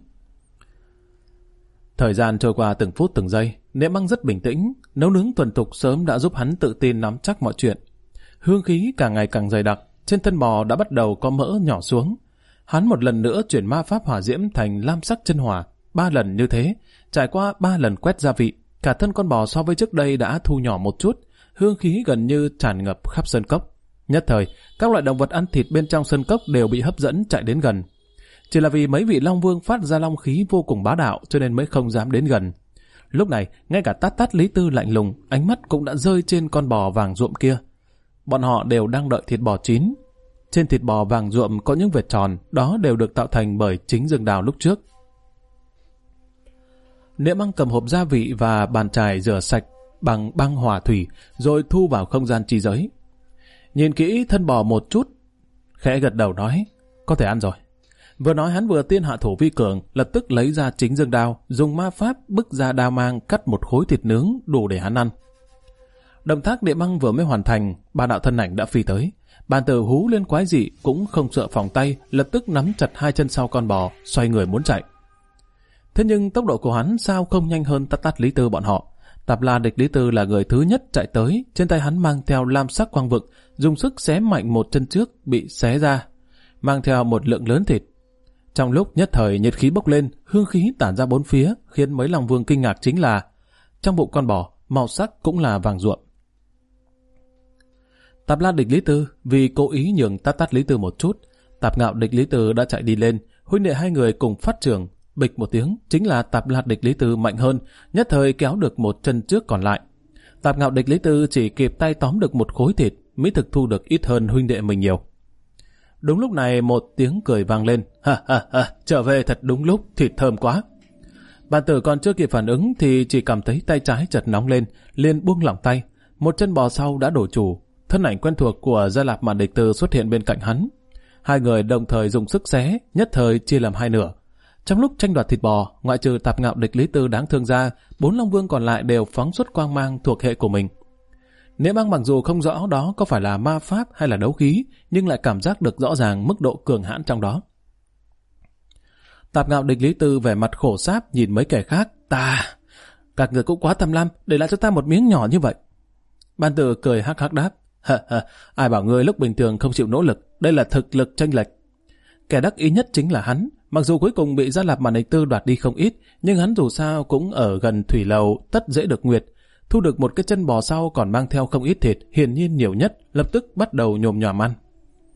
Thời gian trôi qua từng phút từng giây, Niệm Băng rất bình tĩnh, nấu nướng thuần thục sớm đã giúp hắn tự tin nắm chắc mọi chuyện. Hương khí càng ngày càng dày đặc, trên thân bò đã bắt đầu có mỡ nhỏ xuống. Hắn một lần nữa chuyển ma pháp hỏa diễm thành lam sắc chân hỏa, 3 lần như thế, trải qua 3 lần quét gia vị, cả thân con bò so với trước đây đã thu nhỏ một chút, hương khí gần như tràn ngập khắp sân cốc. Nhất thời, các loại động vật ăn thịt bên trong sân cốc đều bị hấp dẫn chạy đến gần. Chỉ là vì mấy vị Long Vương phát ra long khí vô cùng bá đạo cho nên mới không dám đến gần. Lúc này, ngay cả Tát Tát Lý Tư lạnh lùng, ánh mắt cũng đã rơi trên con bò vàng ruộm kia. Bọn họ đều đang đợi thịt bò chín. Trên thịt bò vàng ruộm có những vệt tròn, đó đều được tạo thành bởi chính rừng đào lúc trước. Niệm Băng cầm hộp gia vị và bàn chải rửa sạch bằng băng hỏa thủy, rồi thu vào không gian chi giới. Nhìn kỹ thân bò một chút, khẽ gật đầu nói, có thể ăn rồi. Vừa nói hắn vừa tiên hạ thủ vi cường, lập tức lấy ra chính dương đao, dùng ma pháp bức ra đao mang cắt một khối thịt nướng đủ để hắn ăn. Động tác Niệm Băng vừa mới hoàn thành, ba đạo thân ảnh đã phi tới. Bàn tử hú lên quái dị cũng không sợ phòng tay, lập tức nắm chặt hai chân sau con bò, xoay người muốn chạy. Thế nhưng tốc độ của hắn sao không nhanh hơn Tát Tát Lý Tư bọn họ. Tạp La Địch Lý Tư là người thứ nhất chạy tới, trên tay hắn mang theo lam sắc quang vực, dùng sức xé mạnh một chân trước bị xé ra, mang theo một lượng lớn thịt. Trong lúc nhất thời nhiệt khí bốc lên, hương khí tản ra bốn phía, khiến mấy Long Vương kinh ngạc chính là trong bụng con bò màu sắc cũng là vàng ruộm. Tạp La Địch Lý Tư vì cố ý nhường Tát Tát Lý Tư một chút, Tạp Ngạo Địch Lý Tư đã chạy đi lên, huynh đệ hai người cùng phát trường, bịch một tiếng, chính là Tạp La Địch Lý Tư mạnh hơn, nhất thời kéo được một chân trước còn lại. Tạp Ngạo Địch Lý Tư chỉ kịp tay tóm được một khối thịt, mỹ thực thu được ít hơn huynh đệ mình nhiều. Đúng lúc này một tiếng cười vang lên, ha ha ha, trở về thật đúng lúc, thịt thơm quá. Bàn tử còn chưa kịp phản ứng thì chỉ cảm thấy tay trái chợt nóng lên, liền buông lỏng tay, một chân bò sau đã đổi chủ, thân ảnh quen thuộc của Gia Lạp Mạn Địch Tư xuất hiện bên cạnh hắn. Hai người đồng thời dùng sức xé, nhất thời chia làm hai nửa. Trong lúc tranh đoạt thịt bò, ngoại trừ Tạp Ngạo Địch Lý Tư đáng thương ra, 4 Long Vương còn lại đều phóng xuất quang mang thuộc hệ của mình. Niệm Băng mặc dù không rõ đó có phải là ma pháp hay là đấu khí, nhưng lại cảm giác được rõ ràng mức độ cường hãn trong đó. Tạp Ngạo Địch Lý Tư vẻ mặt khổ sáp nhìn mấy kẻ khác, các người cũng quá tham lam, để lại cho ta một miếng nhỏ như vậy. Ban Tử cười hắc hắc đáp, ai bảo ngươi lúc bình thường không chịu nỗ lực, đây là thực lực chênh lệch. Kẻ đắc ý nhất chính là hắn, mặc dù cuối cùng bị Gia Lạp Mạn Địch Tư đoạt đi không ít, nhưng hắn dù sao cũng ở gần thủy lầu, tất dễ được nguyệt, thu được một cái chân bò sau còn mang theo không ít thịt, hiển nhiên nhiều nhất, lập tức bắt đầu nhồm nhòm ăn.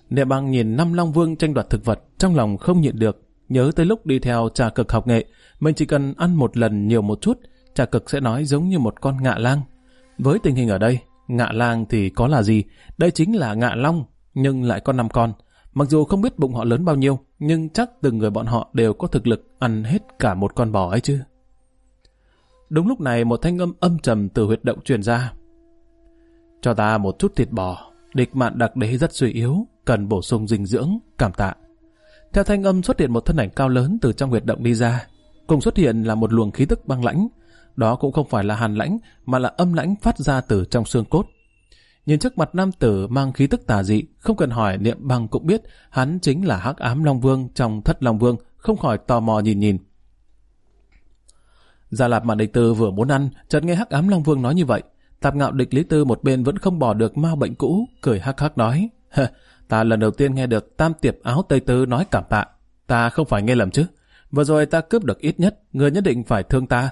Niệm Băng nhìn 5 Long Vương tranh đoạt thực vật, trong lòng không nhịn được, nhớ tới lúc đi theo Trà Cực học nghệ, mình chỉ cần ăn một lần nhiều một chút, Trà Cực sẽ nói giống như một con ngạ lang. Với tình hình ở đây, ngạ lang thì có là gì? Đây chính là ngạ long, nhưng lại có 5 con. Mặc dù không biết bụng họ lớn bao nhiêu, nhưng chắc từng người bọn họ đều có thực lực ăn hết cả một con bò ấy chứ. Đúng lúc này một thanh âm âm trầm từ huyệt động truyền ra. Cho ta một chút thịt bò, Địch Mạn Đặc Đế rất suy yếu, cần bổ sung dinh dưỡng, cảm tạ. Theo thanh âm xuất hiện một thân ảnh cao lớn từ trong huyệt động đi ra. Cùng xuất hiện là một luồng khí tức băng lãnh. Đó cũng không phải là hàn lãnh, mà là âm lãnh phát ra từ trong xương cốt. Nhìn trước mặt nam tử mang khí tức tà dị, không cần hỏi Niệm Băng cũng biết hắn chính là Hắc Ám Long Vương trong Thất Long Vương, không khỏi tò mò nhìn. Gia Lạp Mạn Địch Tư vừa muốn ăn, chợt nghe Hắc Ám Long Vương nói như vậy. Tạp Ngạo Địch Lý Tư một bên vẫn không bỏ được ma bệnh cũ, cười hắc hắc nói: ta lần đầu tiên nghe được Tam Tiệp Áo Tây Tư nói cảm tạ, ta không phải nghe lầm chứ? Vừa rồi ta cướp được ít nhất, người nhất định phải thương ta.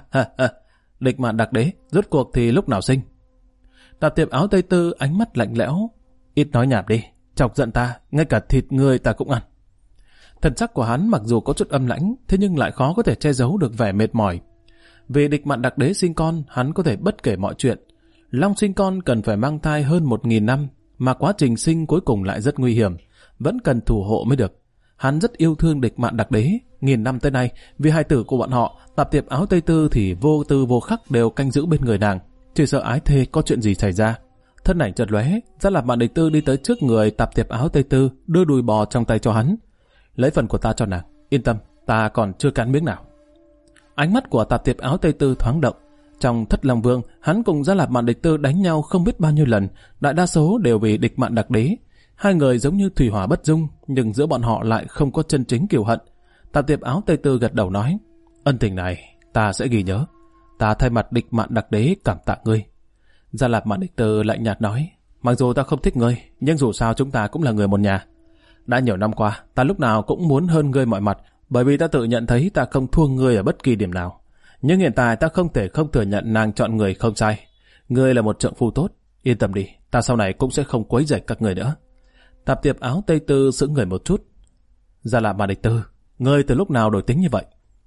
Địch Mạn Đặc Đế, rốt cuộc thì lúc nào sinh? Tạp Tiệp Áo Tây Tư ánh mắt lạnh lẽo: ít nói nhảm đi, chọc giận ta, ngay cả thịt người ta cũng ăn. Thần sắc của hắn mặc dù có chút âm lãnh, thế nhưng lại khó có thể che giấu được vẻ mệt mỏi. Vì Địch Mạn Đặc Đế sinh con, hắn có thể bất kể mọi chuyện. Long sinh con cần phải mang thai hơn 1000 năm, mà quá trình sinh cuối cùng lại rất nguy hiểm, vẫn cần thủ hộ mới được. Hắn rất yêu thương Địch Mạn Đặc Đế, 1000 năm tới nay, vì hai tử của bọn họ, Tạp Tiệp Áo Tây Tư thì vô tư vô khắc đều canh giữ bên người nàng, chỉ sợ ái thê có chuyện gì xảy ra. Thân ảnh chợt lóe, Gia Lạp Mạn Địch Tư đi tới trước người Tạp Tiệp Áo Tây Tư, đưa đùi bò trong tay cho hắn. Lấy phần của ta cho nàng, yên tâm, ta còn chưa cắn miếng nào. Ánh mắt của Tạp Tiệp Áo Tây Tư thoáng động. Trong Thất Long Vương, hắn cùng Gia Lạp Mạn Địch Tư đánh nhau không biết bao nhiêu lần, đại đa số đều vì Địch Mạn Đặc Đế. Hai người giống như thủy hỏa bất dung, nhưng giữa bọn họ lại không có chân chính kiều hận. Tạp Tiệp Áo Tây Tư gật đầu nói: ân tình này ta sẽ ghi nhớ. Ta thay mặt Địch Mạn Đặc Đế cảm tạ ngươi. Gia Lạp Mạn Địch Tư lạnh nhạt nói: mặc dù ta không thích ngươi, nhưng dù sao chúng ta cũng là người một nhà. Đã nhiều năm qua, ta lúc nào cũng muốn hơn ngươi mọi mặt, bởi vì ta tự nhận thấy ta không thua ngươi ở bất kỳ điểm nào. Nhưng hiện tại ta không thể không thừa nhận nàng chọn người không sai. Ngươi là một trượng phu tốt, yên tâm đi, ta sau này cũng sẽ không quấy rầy các người nữa. Tạp Tiệp Áo Tây Tư sững người một chút. Gia Lạp Mạn Địch Tư, ngươi từ lúc nào đổi tính như vậy?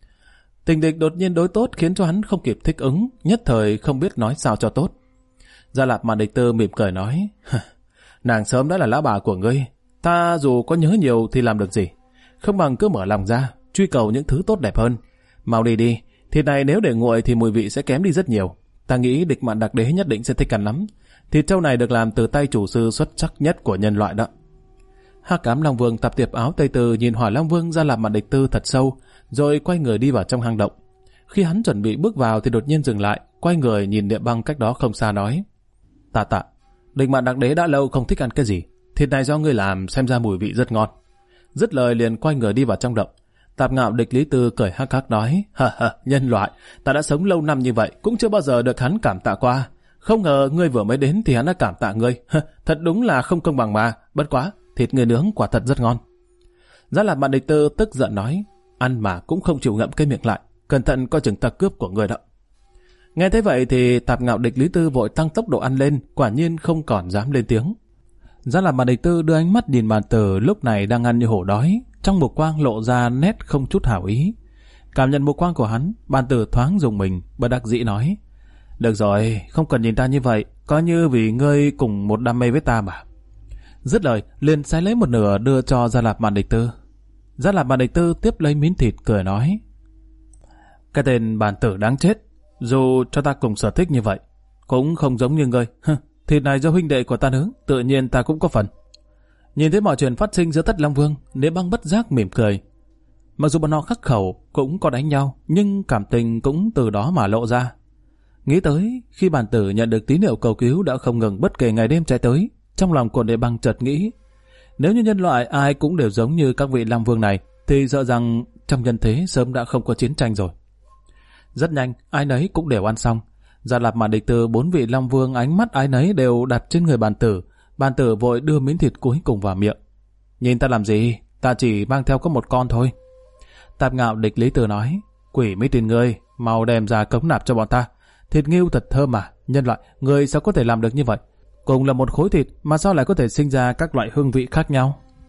Tình địch đột nhiên đối tốt khiến cho hắn không kịp thích ứng, nhất thời không biết nói sao cho tốt. Gia Lạp Mạn Địch Tư mỉm cười nói: nàng sớm đã là lão bà của ngươi, ta dù có nhớ nhiều thì làm được gì, không bằng cứ mở lòng ra, truy cầu những thứ tốt đẹp hơn. Mau đi đi, thịt này nếu để nguội thì mùi vị sẽ kém đi rất nhiều. Ta nghĩ Địch Mạn Đặc Đế nhất định sẽ thích ăn lắm. Thịt trâu này được làm từ tay chủ sư xuất sắc nhất của nhân loại đó. Hắc Ám Long Vương Tạp Tiệp Áo Tây Tư nhìn Hỏa Long Vương Gia Lạp Mạn Địch Tư thật sâu, rồi quay người đi vào trong hang động. Khi hắn chuẩn bị bước vào thì đột nhiên dừng lại, quay người nhìn Niệm Băng cách đó không xa nói: tạ, Địch Mạn Đặc Đế đã lâu không thích ăn cái gì, thịt này do ngươi làm xem ra mùi vị rất ngon. Dứt lời liền quay người đi vào trong động. Tạp Ngạo Địch Lý Tư cười hắc hắc nói: nhân loại, ta đã sống lâu năm như vậy cũng chưa bao giờ được hắn cảm tạ qua. Không ngờ ngươi vừa mới đến thì hắn đã cảm tạ ngươi. Thật đúng là không công bằng mà. Bất quá, thịt người nướng quả thật rất ngon. Gia Lạp Mạn Địch Tư tức giận nói: ăn mà cũng không chịu ngậm cái miệng lại, cẩn thận coi chừng ta cướp của ngươi đó. Nghe thế vậy thì Tạp Ngạo Địch Lý Tư vội tăng tốc độ ăn lên, quả nhiên không còn dám lên tiếng. Gia Lạp Mạn Địch Tư đưa ánh mắt nhìn bàn tử lúc này đang ăn như hổ đói, trong mục quang lộ ra nét không chút hảo ý. Cảm nhận mục quang của hắn, bàn tử thoáng rùng mình, bất đắc dĩ nói: được rồi, không cần nhìn ta như vậy, coi như vì ngươi cùng một đam mê với ta mà. Dứt lời, liền xé lấy một nửa đưa cho Gia Lạp Mạn Địch Tư. Gia Lạp Mạn Địch Tư tiếp lấy miếng thịt cười nói: cái tên bàn tử đáng chết, dù cho ta cùng sở thích như vậy, cũng không giống như ngươi. Thịt này do huynh đệ của ta nướng, tự nhiên ta cũng có phần. Nhìn thấy mọi chuyện phát sinh giữa Thất Long Vương, Niệm Băng bất giác mỉm cười. Mặc dù bọn họ khắc khẩu, cũng có đánh nhau, nhưng cảm tình cũng từ đó mà lộ ra. Nghĩ tới, khi bản tử nhận được tín hiệu cầu cứu đã không ngừng bất kể ngày đêm chạy tới, trong lòng của Niệm Băng chợt nghĩ, nếu như nhân loại ai cũng đều giống như các vị Long Vương này, thì sợ rằng trong nhân thế sớm đã không có chiến tranh rồi. Rất nhanh, ai nấy cũng đều ăn xong. Gia Lạp Mạn Địch Tư 4 vị Long Vương ánh mắt ai nấy đều đặt trên người bàn tử vội đưa miếng thịt cuối cùng vào miệng. Nhìn ta làm gì, ta chỉ mang theo có một con thôi. Tạp Ngạo Địch Lý Tư nói: quỷ mới tin ngươi, mau đem ra cống nạp cho bọn ta. Thịt nghêu thật thơm mà, nhân loại, ngươi sao có thể làm được như vậy? Cùng là một khối thịt mà sao lại có thể sinh ra các loại hương vị khác nhau?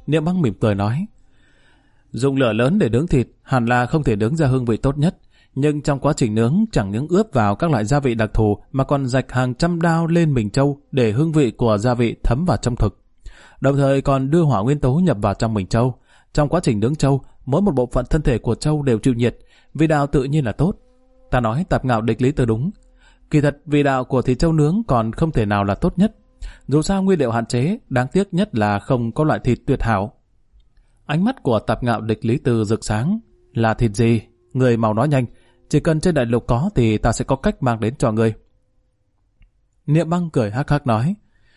Niệm Băng mỉm cười nói, dùng lửa lớn để nướng thịt hẳn là không thể nướng ra hương vị tốt nhất, nhưng trong quá trình nướng chẳng những ướp vào các loại gia vị đặc thù mà còn rạch hàng trăm đao lên mình trâu để hương vị của gia vị thấm vào trong thực. Đồng thời còn đưa hỏa nguyên tố nhập vào trong mình trâu. Trong quá trình nướng trâu, mỗi một bộ phận thân thể của trâu đều chịu nhiệt, vị đạo tự nhiên là tốt. Ta nói Tạp Ngạo Địch Lý Tư đúng. Kỳ thật vị đạo của thịt trâu nướng còn không thể nào là tốt nhất. Dù sao nguyên liệu hạn chế, đáng tiếc nhất là không có loại thịt tuyệt hảo. Ánh mắt của Tạp Ngạo Địch Lý Tư rực sáng. Là thịt gì? Người mau nói nhanh. Chỉ cần trên đại lục có thì ta sẽ có cách mang đến cho ngươi. Niệm Băng cười hắc hắc nói,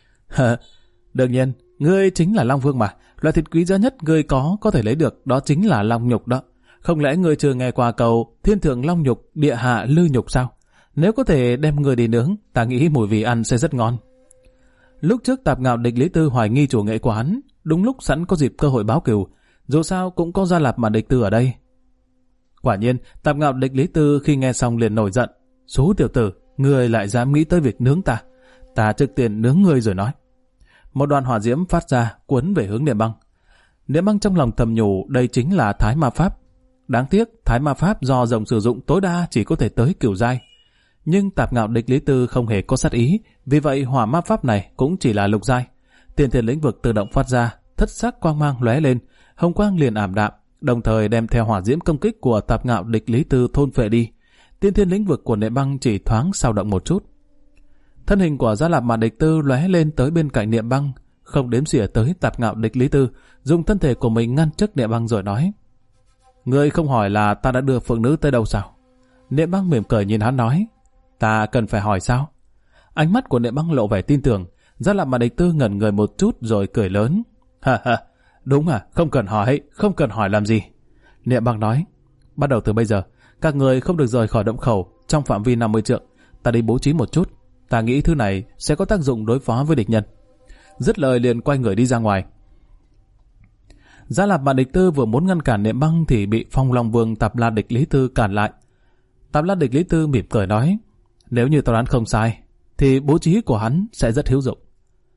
đương nhiên, ngươi chính là Long Vương mà. Loại thịt quý giá nhất ngươi có thể lấy được, đó chính là long nhục đó. Không lẽ ngươi chưa nghe qua câu thiên thượng long nhục, địa hạ lư nhục sao? Nếu có thể đem ngươi đi nướng, ta nghĩ mùi vị ăn sẽ rất ngon. Lúc trước Tạp Ngạo Địch Lý Tư hoài nghi chủ nghệ của hắn, đúng lúc sẵn có dịp cơ hội báo cừu. Dù sao cũng có Gia Lạp Mạn Địch Tư ở đây. Quả nhiên, Tạp Ngạo Địch Lý Tư khi nghe xong liền nổi giận. Số tiểu tử, ngươi lại dám nghĩ tới việc nướng ta. Ta trước tiên nướng ngươi rồi nói. Một đoàn hỏa diễm phát ra, cuốn về hướng Niệm Băng. Niệm Băng trong lòng thầm nhủ đây chính là Thái Ma Pháp. Đáng tiếc, Thái Ma Pháp do rồng sử dụng tối đa chỉ có thể tới cửu giai. Nhưng Tạp Ngạo Địch Lý Tư không hề có sát ý, vì vậy hỏa ma pháp này cũng chỉ là lục giai. Tiên thiên lĩnh vực tự động phát ra, thất sắc quang mang lóe lên, hồng quang liền ảm đạm, đồng thời đem theo hỏa diễm công kích của Tạp Ngạo Địch Lý Tư thôn phệ đi. Tiên thiên lĩnh vực của Niệm Băng chỉ thoáng sao động một chút. Thân hình của Gia Lạp Mạn Địch Tư lóe lên tới bên cạnh Niệm Băng, không đếm xỉa tới Tạp Ngạo Địch Lý Tư, dùng thân thể của mình ngăn trước Niệm Băng rồi nói, ngươi không hỏi là ta đã đưa phượng nữ tới đâu sao? Niệm Băng mỉm cười nhìn hắn nói, ta cần phải hỏi sao? Ánh mắt của Niệm Băng lộ vẻ tin tưởng. Gia Lạp Mạn Địch Tư ngẩn người một chút rồi cười lớn, ha ha, đúng à, không cần hỏi làm gì. Niệm Băng nói, bắt đầu từ bây giờ, các người không được rời khỏi động khẩu trong phạm vi 50 trượng. Ta đi bố trí một chút, ta nghĩ thứ này sẽ có tác dụng đối phó với địch nhân. Dứt lời liền quay người đi ra ngoài. Gia Lạp Mạn Địch Tư vừa muốn ngăn cản Niệm Băng thì bị Phong Long Vương Tạp La Địch Lý Tư cản lại. Tạp La Địch Lý Tư mỉm cười nói, nếu như tao đoán không sai thì bố trí của hắn sẽ rất hữu dụng.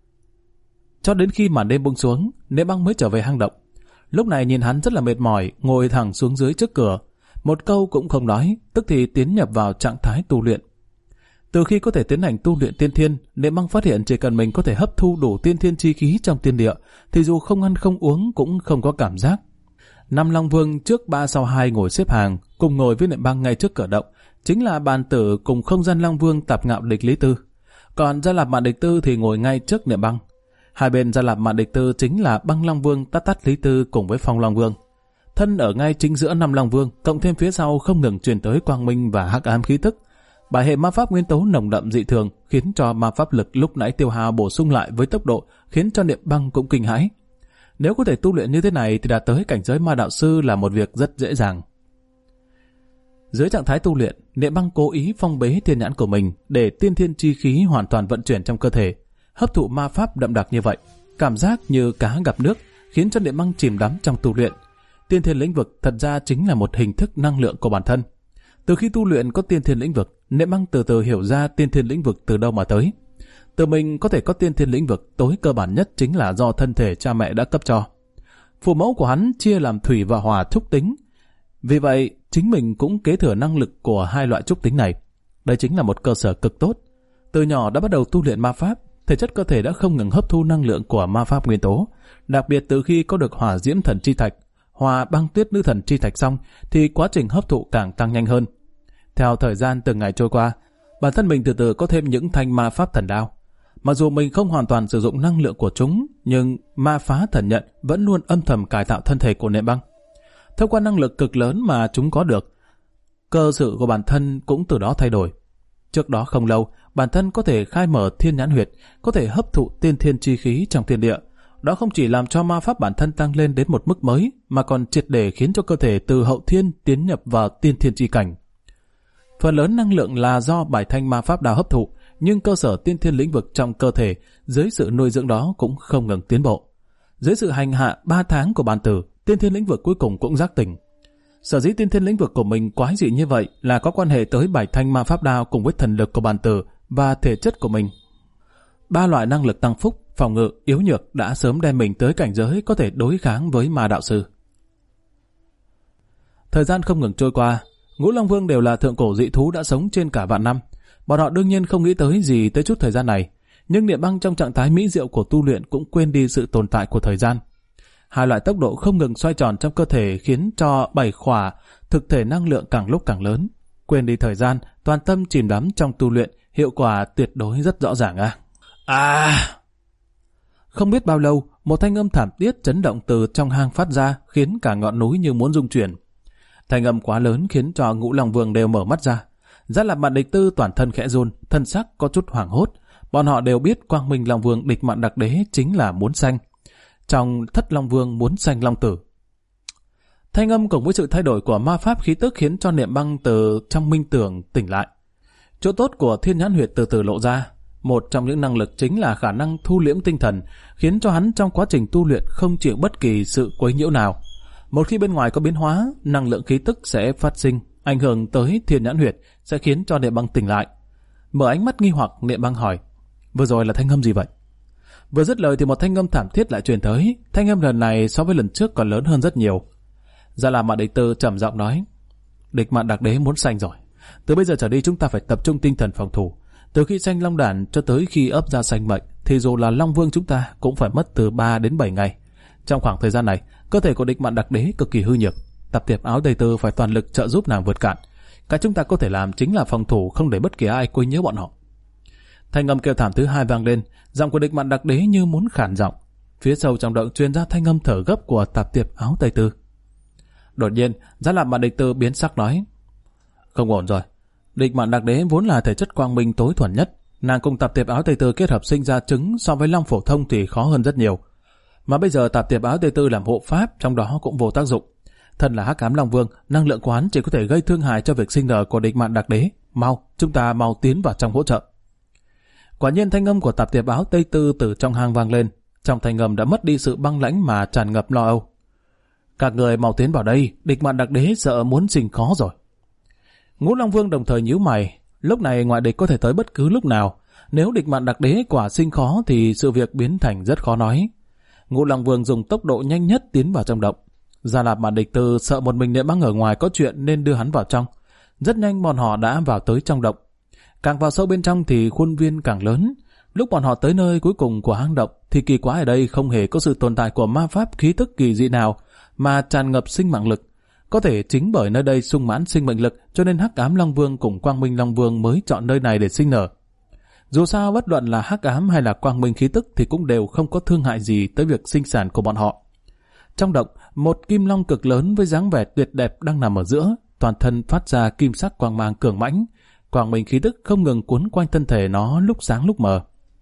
Cho đến khi màn đêm buông xuống, Niệm Băng mới trở về hang động. Lúc này nhìn hắn rất là mệt mỏi, ngồi thẳng xuống dưới trước cửa, một câu cũng không nói, tức thì tiến nhập vào trạng thái tu luyện. Từ khi có thể tiến hành tu luyện tiên thiên, Niệm Băng phát hiện chỉ cần mình có thể hấp thu đủ tiên thiên chi khí trong tiên địa, thì dù không ăn không uống cũng không có cảm giác. 5 Long Vương trước 3 sau 2 ngồi xếp hàng, cùng ngồi với Niệm Băng ngay trước cửa động, chính là Bàn Tử cùng Không Gian Long Vương Tạp Ngạo Địch Lý Tư. Còn Gia Lạp Mạn Địch Tư thì ngồi ngay trước Niệm Băng. Hai bên Gia Lạp Mạn Địch Tư chính là Băng Long Vương Tát Tát Lý Tư cùng với Phong Long Vương. Thân ở ngay chính giữa 5 Long Vương, cộng thêm phía sau không ngừng truyền tới quang minh và hắc ám khí tức. Bài hệ ma pháp nguyên tố nồng đậm dị thường khiến cho ma pháp lực lúc nãy tiêu hao bổ sung lại với tốc độ, khiến cho Niệm Băng cũng kinh hãi. Nếu có thể tu luyện như thế này thì đạt tới cảnh giới ma đạo sư là một việc rất dễ dàng. Dưới trạng thái tu luyện, Niệm Băng cố ý phong bế thiên nhãn của mình để tiên thiên chi khí hoàn toàn vận chuyển trong cơ thể, hấp thụ ma pháp đậm đặc như vậy, cảm giác như cá gặp nước, khiến cho Niệm Băng chìm đắm trong tu luyện. Tiên thiên lĩnh vực thật ra chính là một hình thức năng lượng của bản thân. Từ khi tu luyện có tiên thiên lĩnh vực, Niệm Băng từ từ hiểu ra tiên thiên lĩnh vực từ đâu mà tới. Từ mình có thể có tiên thiên lĩnh vực tối cơ bản nhất chính là do thân thể cha mẹ đã cấp cho. Phụ mẫu của hắn chia làm thủy và hỏa trúc tính. Vì vậy, chính mình cũng kế thừa năng lực của hai loại trúc tính này. Đây chính là một cơ sở cực tốt. Từ nhỏ đã bắt đầu tu luyện ma pháp, thể chất cơ thể đã không ngừng hấp thu năng lượng của ma pháp nguyên tố. Đặc biệt từ khi có được hỏa diễm thần chi thạch, hòa băng tuyết nữ thần chi thạch xong, thì quá trình hấp thụ càng tăng nhanh hơn. Theo thời gian từng ngày trôi qua, bản thân mình từ từ có thêm những thanh ma pháp thần đao. Mặc dù mình không hoàn toàn sử dụng năng lượng của chúng, nhưng ma phá thần nhận vẫn luôn âm thầm cải tạo thân thể của Niệm Băng. Thông qua năng lực cực lớn mà chúng có được, cơ sự của bản thân cũng từ đó thay đổi. Trước đó không lâu, bản thân có thể khai mở thiên nhãn huyệt, có thể hấp thụ tiên thiên chi khí trong thiên địa. Đó không chỉ làm cho ma pháp bản thân tăng lên đến một mức mới, mà còn triệt để khiến cho cơ thể từ hậu thiên tiến nhập vào tiên thiên chi cảnh. Phần lớn năng lượng là do bài thanh ma pháp đao hấp thụ, nhưng cơ sở tiên thiên lĩnh vực trong cơ thể dưới sự nuôi dưỡng đó cũng không ngừng tiến bộ. Dưới sự hành hạ 3 tháng của Bàn Tử, tiên thiên lĩnh vực cuối cùng cũng giác tỉnh. Sở dĩ tiên thiên lĩnh vực của mình quái dị như vậy là có quan hệ tới bài thanh ma pháp đao cùng với thần lực của Bàn Tử và thể chất của mình. 3 loại năng lực tăng phúc phòng ngự, yếu nhược đã sớm đem mình tới cảnh giới có thể đối kháng với ma đạo sư. Thời gian không ngừng trôi qua, Ngũ Long Vương đều là thượng cổ dị thú đã sống trên cả vạn năm. Bọn họ đương nhiên không nghĩ tới gì tới chút thời gian này, nhưng Niệm Băng trong trạng thái mỹ diệu của tu luyện cũng quên đi sự tồn tại của thời gian. Hai loại tốc độ không ngừng xoay tròn trong cơ thể khiến cho 7 khỏa thực thể năng lượng càng lúc càng lớn. Quên đi thời gian, toàn tâm chìm đắm trong tu luyện, hiệu quả tuyệt đối rất rõ ràng Không biết bao lâu, một thanh âm thảm thiết chấn động từ trong hang phát ra, khiến cả ngọn núi như muốn rung chuyển. Thanh âm quá lớn khiến cho Ngũ Long Vương đều mở mắt ra. Giá Lạp Mạn Địch Tư toàn thân khẽ run, thân sắc có chút hoảng hốt. Bọn họ đều biết Quang Minh Long Vương Địch Mạn Đặc Đế chính là muốn sanh. Trong Thất Long Vương muốn sanh Long Tử. Thanh âm cùng với sự thay đổi của ma pháp khí tức khiến cho Niệm Băng từ trong minh tưởng tỉnh lại. Chỗ tốt của Thiên Nhãn Huyệt từ từ lộ ra. Một trong những năng lực chính là khả năng thu liễm tinh thần, khiến cho hắn trong quá trình tu luyện không chịu bất kỳ sự quấy nhiễu nào. Một khi bên ngoài có biến hóa, năng lượng khí tức sẽ phát sinh, ảnh hưởng tới Thiên Nhãn Huyệt, sẽ khiến cho Niệm Băng tỉnh lại. Mở ánh mắt nghi hoặc, Niệm Băng hỏi: vừa rồi là thanh âm gì vậy? Vừa dứt lời thì một thanh âm thảm thiết lại truyền tới. Thanh âm lần này so với lần trước còn lớn hơn rất nhiều. Giá Lạp Mạn Địch Tư trầm giọng nói: Địch Mạn Đặc Đế muốn sanh rồi. Từ bây giờ trở đi chúng ta phải tập trung tinh thần phòng thủ. Từ khi sanh Long Đản cho tới khi ấp ra sanh mệnh, thì dù là Long Vương chúng ta cũng phải mất từ 3 đến 7 ngày. Trong khoảng thời gian này, cơ thể của Địch Mạn Đặc Đế cực kỳ hư nhược. Tập Tiệp Áo Tây Tư phải toàn lực trợ giúp nàng vượt cạn. Cái chúng ta có thể làm chính là phòng thủ, không để bất kỳ ai quấy nhiễu bọn họ. Thanh âm kêu thảm thứ hai vang lên, giọng của Địch Mạn Đặc Đế như muốn khản giọng. Phía sâu trong động truyền ra thanh âm thở gấp của Tạp Tiệp Áo Tây Tư. Đột nhiên, Giá Lạp Mạn Địch Tư biến sắc nói: không ổn rồi. Địch Mạn Đặc Đế vốn là thể chất quang minh tối thuần nhất, nàng cùng Tạp Tiệp Áo Tây Tư kết hợp sinh ra trứng, so với Long phổ thông thì khó hơn rất nhiều. Mà bây giờ Tạp Tiệp Áo Tây Tư làm hộ pháp, trong đó cũng vô tác dụng. Thân là Hắc Ám Long Vương, năng lượng của hắn chỉ có thể gây thương hại cho việc sinh nở của Địch Mạn Đặc Đế. Chúng ta mau tiến vào trong hỗ trợ. Quả nhiên thanh âm của Tạp Tiệp Áo Tây Tư từ trong hang vang lên. Trong thanh âm đã mất đi sự băng lãnh mà tràn ngập lo âu. Các người mau tiến vào đây, Địch Mạn Đặc Đế sợ muốn sinh khó rồi. Ngũ Long Vương đồng thời nhíu mày. Lúc này ngoại địch có thể tới bất cứ lúc nào. Nếu Địch Mạn Đặc Đế quả sinh khó thì sự việc biến thành rất khó nói. Ngũ Long Vương dùng tốc độ nhanh nhất tiến vào trong động. Giá Lạp Mạn Địch Tư sợ một mình Niệm Băng ở ngoài có chuyện nên đưa hắn vào trong. Rất nhanh bọn họ đã vào tới trong động. Càng vào sâu bên trong thì khuôn viên càng lớn. Lúc bọn họ tới nơi cuối cùng của hang động thì kỳ quái ở đây không hề có sự tồn tại của ma pháp khí tức kỳ dị nào, mà tràn ngập sinh mạng lực. Có thể chính bởi nơi đây sung mãn sinh mệnh lực cho nên Hắc Ám Long Vương cùng Quang Minh Long Vương mới chọn nơi này để sinh nở. Dù sao bất luận là hắc ám hay là quang minh khí tức thì cũng đều không có thương hại gì tới việc sinh sản của bọn họ. Trong động, một kim long cực lớn với dáng vẻ tuyệt đẹp đang nằm ở giữa, toàn thân phát ra kim sắc quang mang cường mãnh, quang minh khí tức không ngừng cuốn quanh thân thể nó lúc sáng lúc mờ.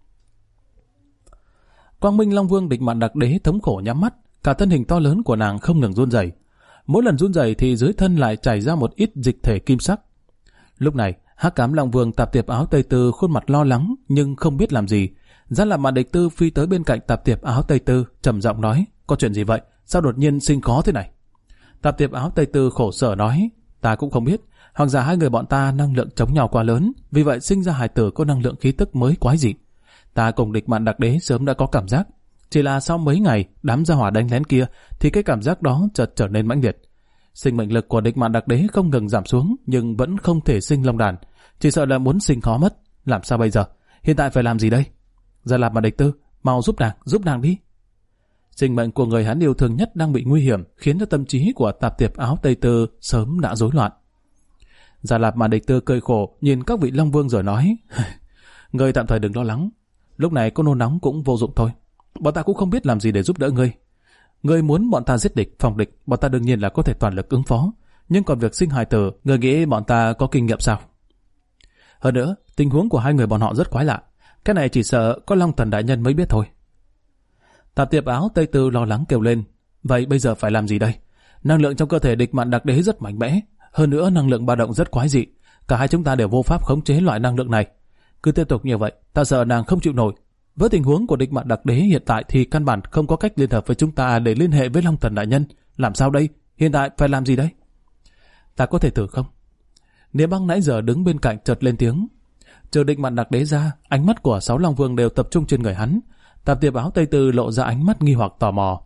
Quang Minh Long Vương Địch Mạn Đặc Đế thống khổ nhắm mắt, cả thân hình to lớn của nàng không ngừng run rẩy. Mỗi lần run rẩy thì dưới thân lại chảy ra một ít dịch thể kim sắc. Lúc này, Hắc Ám Long Vương Tạp Tiệp Áo Tây Tư khuôn mặt lo lắng nhưng không biết làm gì. Giá Lạp Mạn Địch Tư phi tới bên cạnh Tạp Tiệp Áo Tây Tư, trầm giọng nói: "Có chuyện gì vậy? Sao đột nhiên sinh khó thế này?" Tạp Tiệp Áo Tây Tư khổ sở nói: "Ta cũng không biết, hoặc giả hai người bọn ta năng lượng chống nhau quá lớn, vì vậy sinh ra hài tử có năng lượng khí tức mới quái dị. Ta cùng Địch Mạn Đặc Đế sớm đã có cảm giác, chỉ là sau mấy ngày đám gia hỏa đánh lén kia thì cái cảm giác đó chợt trở nên mãnh liệt. Sinh mệnh lực của Địch Mạn Đặc Đế không ngừng giảm xuống, nhưng vẫn không thể sinh long đàn, chỉ sợ là muốn sinh khó mất. Làm sao bây giờ? Hiện tại phải làm gì đây? Gia Lạp Mạn Địch Tư, mau giúp nàng đi." Sinh mệnh của người hắn yêu thương nhất đang bị nguy hiểm, khiến cho tâm trí của Tạp Tiệp Áo Tây Tư sớm đã rối loạn. Gia Lạp Mạn Địch Tư cười khổ nhìn các vị Long Vương rồi nói: "Ngươi tạm thời đừng lo lắng, lúc này có nôn nóng cũng vô dụng thôi. Bọn ta cũng không biết làm gì để giúp đỡ ngươi. Ngươi muốn bọn ta giết địch, phòng địch, bọn ta đương nhiên là có thể toàn lực ứng phó. Nhưng còn việc sinh hài tử, ngươi nghĩ bọn ta có kinh nghiệm sao? Hơn nữa, tình huống của hai người bọn họ rất quái lạ. Cái này chỉ sợ có Long Thần đại nhân mới biết thôi." Tạp Tiệp Áo Tây Tư lo lắng kêu lên: "Vậy bây giờ phải làm gì đây? Năng lượng trong cơ thể Địch Mạn Đặc Đế rất mạnh mẽ, hơn nữa năng lượng ba động rất quái dị. Cả hai chúng ta đều vô pháp khống chế loại năng lượng này. Cứ tiếp tục như vậy, ta sợ nàng không chịu nổi. Với tình huống của Địch Mạn Đặc Đế hiện tại thì căn bản không có cách liên hợp với chúng ta để liên hệ với Long Thần đại nhân. Làm sao đây? Hiện tại phải làm gì đây?" "Ta có thể thử không?" Niệm Băng nãy giờ đứng bên cạnh chợt lên tiếng. Trừ Địch Mạn Đặc Đế ra, ánh mắt của 6 Long Vương đều tập trung trên người hắn. Tạp tiệp áo Tây Tư lộ ra ánh mắt nghi hoặc tò mò.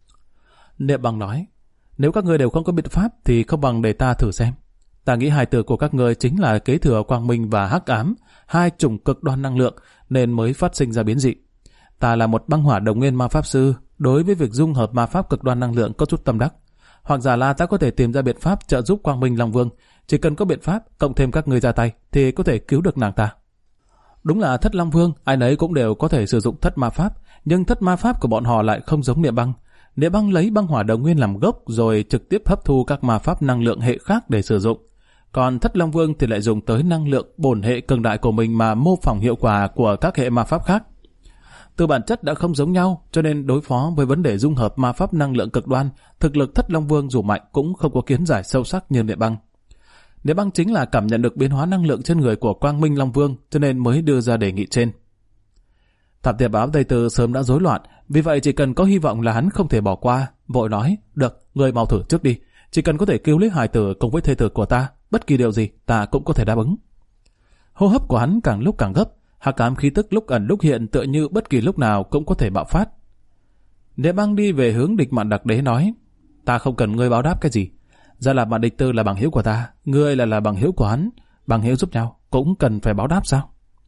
Niệm Băng nói, nếu các ngươi đều không có biện pháp thì không bằng để ta thử xem. Ta nghĩ hai từ của các ngươi chính là kế thừa quang minh và hắc ám, hai chủng cực đoan năng lượng nên mới phát sinh ra biến dị. Ta là một băng hỏa đồng nguyên ma pháp sư, đối với việc dung hợp ma pháp cực đoan năng lượng có chút tâm đắc. Hoặc giả là ta có thể tìm ra biện pháp trợ giúp quang minh Long Vương, chỉ cần có biện pháp cộng thêm các ngươi ra tay thì có thể cứu được nàng ta. Đúng là thất Long Vương, ai nấy cũng đều có thể sử dụng thất ma pháp, nhưng thất ma pháp của bọn họ lại không giống Niệm Băng. Niệm Băng lấy băng hỏa đồng nguyên làm gốc rồi trực tiếp hấp thu các ma pháp năng lượng hệ khác để sử dụng. Còn thất Long Vương thì lại dùng tới năng lượng bổn hệ cường đại của mình mà mô phỏng hiệu quả của các hệ ma pháp khác. Từ bản chất đã không giống nhau, cho nên đối phó với vấn đề dung hợp ma pháp năng lượng cực đoan, thực lực thất Long Vương dù mạnh cũng không có kiến giải sâu sắc như Niệm Băng. Niệm Băng chính là cảm nhận được biến hóa năng lượng trên người của Quang Minh Long Vương, cho nên mới đưa ra đề nghị trên. Tạp tiệp áo Tây Tư sớm đã rối loạn, vì vậy chỉ cần có hy vọng là hắn không thể bỏ qua, vội nói, được, ngươi mau thử trước đi, chỉ cần có thể cứu lấy hài tử cùng với thê tử của ta, bất kỳ điều gì ta cũng có thể đáp ứng. Hô hấp của hắn càng lúc càng gấp, hắc ám khí tức lúc ẩn lúc hiện tựa như bất kỳ lúc nào cũng có thể bạo phát. Niệm Băng đi về hướng Địch Mạn Đặc Đế nói, ta không cần ngươi báo đáp cái gì, Gia Lạp Mạn Địch Tư là bằng hữu của ta, ngươi là bằng hữu của hắn, bằng hữu giúp nhau cũng cần phải báo đáp sao?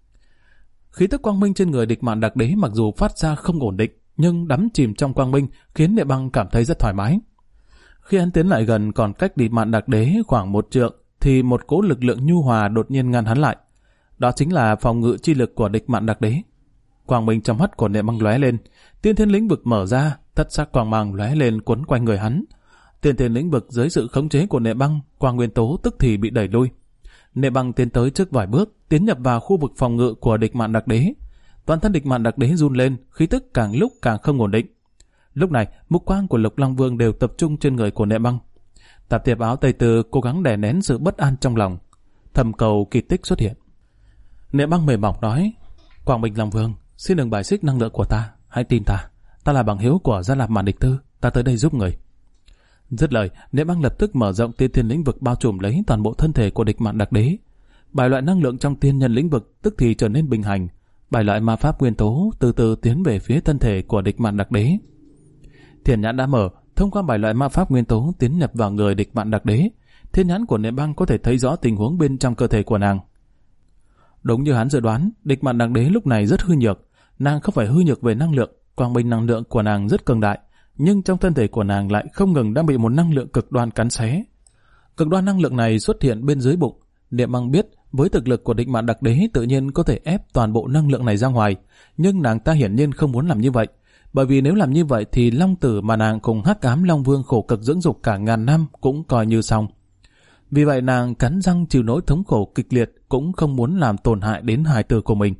Khí tức quang minh trên người Địch Mạn Đặc Đế mặc dù phát ra không ổn định, nhưng đắm chìm trong quang minh khiến Niệm Băng cảm thấy rất thoải mái. Khi hắn tiến lại gần còn cách Địch Mạn Đặc Đế khoảng 1 trượng, thì một cỗ lực lượng nhu hòa đột nhiên ngăn hắn lại. Đó chính là phòng ngự chi lực của Địch Mạn Đặc Đế. Quang minh trong mắt của Niệm Băng lóe lên, tiên thiên lĩnh vực mở ra, thất sắc quang mang lóe lên quấn quanh người hắn. Tiên thiên lĩnh vực dưới sự khống chế của Niệm Băng, quang nguyên tố tức thì bị đẩy lui. Niệm Băng tiến tới trước vài bước, tiến nhập vào khu vực phòng ngự của Địch Mạn Đặc Đế. Toàn thân Địch Mạn Đặc Đế run lên, khí tức càng lúc càng không ổn định. Lúc này, mục quang của Lục Long Vương đều tập trung trên người của Niệm Băng. Tạp tiệp áo Tây Tư cố gắng đè nén sự bất an trong lòng, thầm cầu kỳ tích xuất hiện. Niệm Băng mềm mỏng nói, Quang Minh Long Vương, xin đừng bài xích năng lượng của ta, hãy tin ta, ta là bằng hữu của Gia Lạp Mạn Địch Tư, ta tới đây giúp người. Dứt lời, Niệm Băng lập tức mở rộng tiên thiên lĩnh vực bao trùm lấy toàn bộ thân thể của Địch Mạn Đặc Đế. Bài loại năng lượng trong tiên nhân lĩnh vực tức thì trở nên bình hành, bài loại ma pháp nguyên tố từ từ tiến về phía thân thể của Địch Mạn Đặc Đế. Thiên nhãn đã mở, thông qua bài loại ma pháp nguyên tố tiến nhập vào người Địch Mạn Đặc Đế, thiên nhãn của Niệm Băng có thể thấy rõ tình huống bên trong cơ thể của nàng. Đúng như hắn dự đoán, Địch Mạn Đặc Đế lúc này rất hư nhược, nàng không phải hư nhược về năng lượng, quang minh năng lượng của nàng rất cường đại, nhưng trong thân thể của nàng lại không ngừng đang bị một năng lượng cực đoan cắn xé. Cực đoan năng lượng này xuất hiện bên dưới bụng. Niệm Băng biết với thực lực của Địch Mạn Đặc Đế tự nhiên có thể ép toàn bộ năng lượng này ra ngoài, nhưng nàng ta hiển nhiên không muốn làm như vậy, bởi vì nếu làm như vậy thì Long Tử mà nàng cùng Hắc Ám Long Vương khổ cực dưỡng dục cả ngàn năm cũng coi như xong. Vì vậy nàng cắn răng chịu nỗi thống khổ kịch liệt, cũng không muốn làm tổn hại đến hài tử của mình.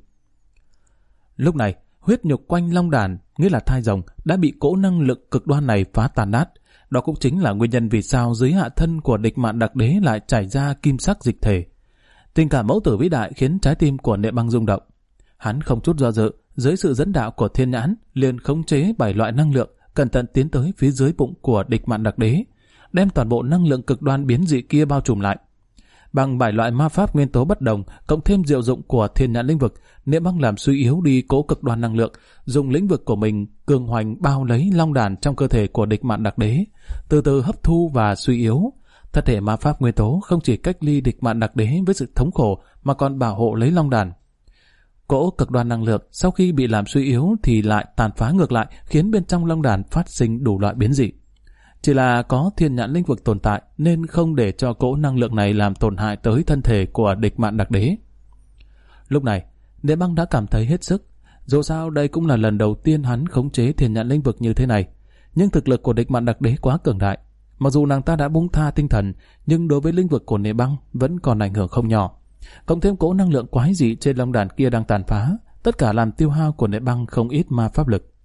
Lúc này, huyết nhục quanh long đàn, nghĩa là thai rồng, đã bị cỗ năng lượng cực đoan này phá tàn nát. Đó cũng chính là nguyên nhân vì sao dưới hạ thân của Địch Mạn Đặc Đế lại chảy ra kim sắc dịch thể. Tình cảm mẫu tử vĩ đại khiến trái tim của Niệm Băng rung động. Hắn không chút do dự, dưới sự dẫn đạo của thiên nhãn, liền khống chế 7 loại năng lượng, cẩn thận tiến tới phía dưới bụng của Địch Mạn Đặc Đế, đem toàn bộ năng lượng cực đoan biến dị kia bao trùm lại. Bằng 7 loại ma pháp nguyên tố bất đồng, cộng thêm diệu dụng của thiên nhãn lĩnh vực, Niệm Băng làm suy yếu đi cỗ cực đoan năng lượng, dùng lĩnh vực của mình cường hoành bao lấy long đàn trong cơ thể của Địch Mạn Đặc Đế, từ từ hấp thu và suy yếu. Thân thể ma pháp nguyên tố không chỉ cách ly Địch Mạn Đặc Đế với sự thống khổ, mà còn bảo hộ lấy long đàn. Cỗ cực đoan năng lượng sau khi bị làm suy yếu thì lại tàn phá ngược lại, khiến bên trong long đàn phát sinh đủ loại biến dị. Chỉ là có thiên nhãn lĩnh vực tồn tại nên không để cho cỗ năng lượng này làm tổn hại tới thân thể của Địch Mạn Đặc Đế. Lúc này, Niệm Băng đã cảm thấy hết sức. Dù sao đây cũng là lần đầu tiên hắn khống chế thiên nhãn lĩnh vực như thế này. Nhưng thực lực của Địch Mạn Đặc Đế quá cường đại. Mặc dù nàng ta đã buông tha tinh thần, nhưng đối với lĩnh vực của Niệm Băng vẫn còn ảnh hưởng không nhỏ. Cộng thêm cỗ năng lượng quái dị trên long đàn kia đang tàn phá, tất cả làm tiêu hao của Niệm Băng không ít ma pháp lực.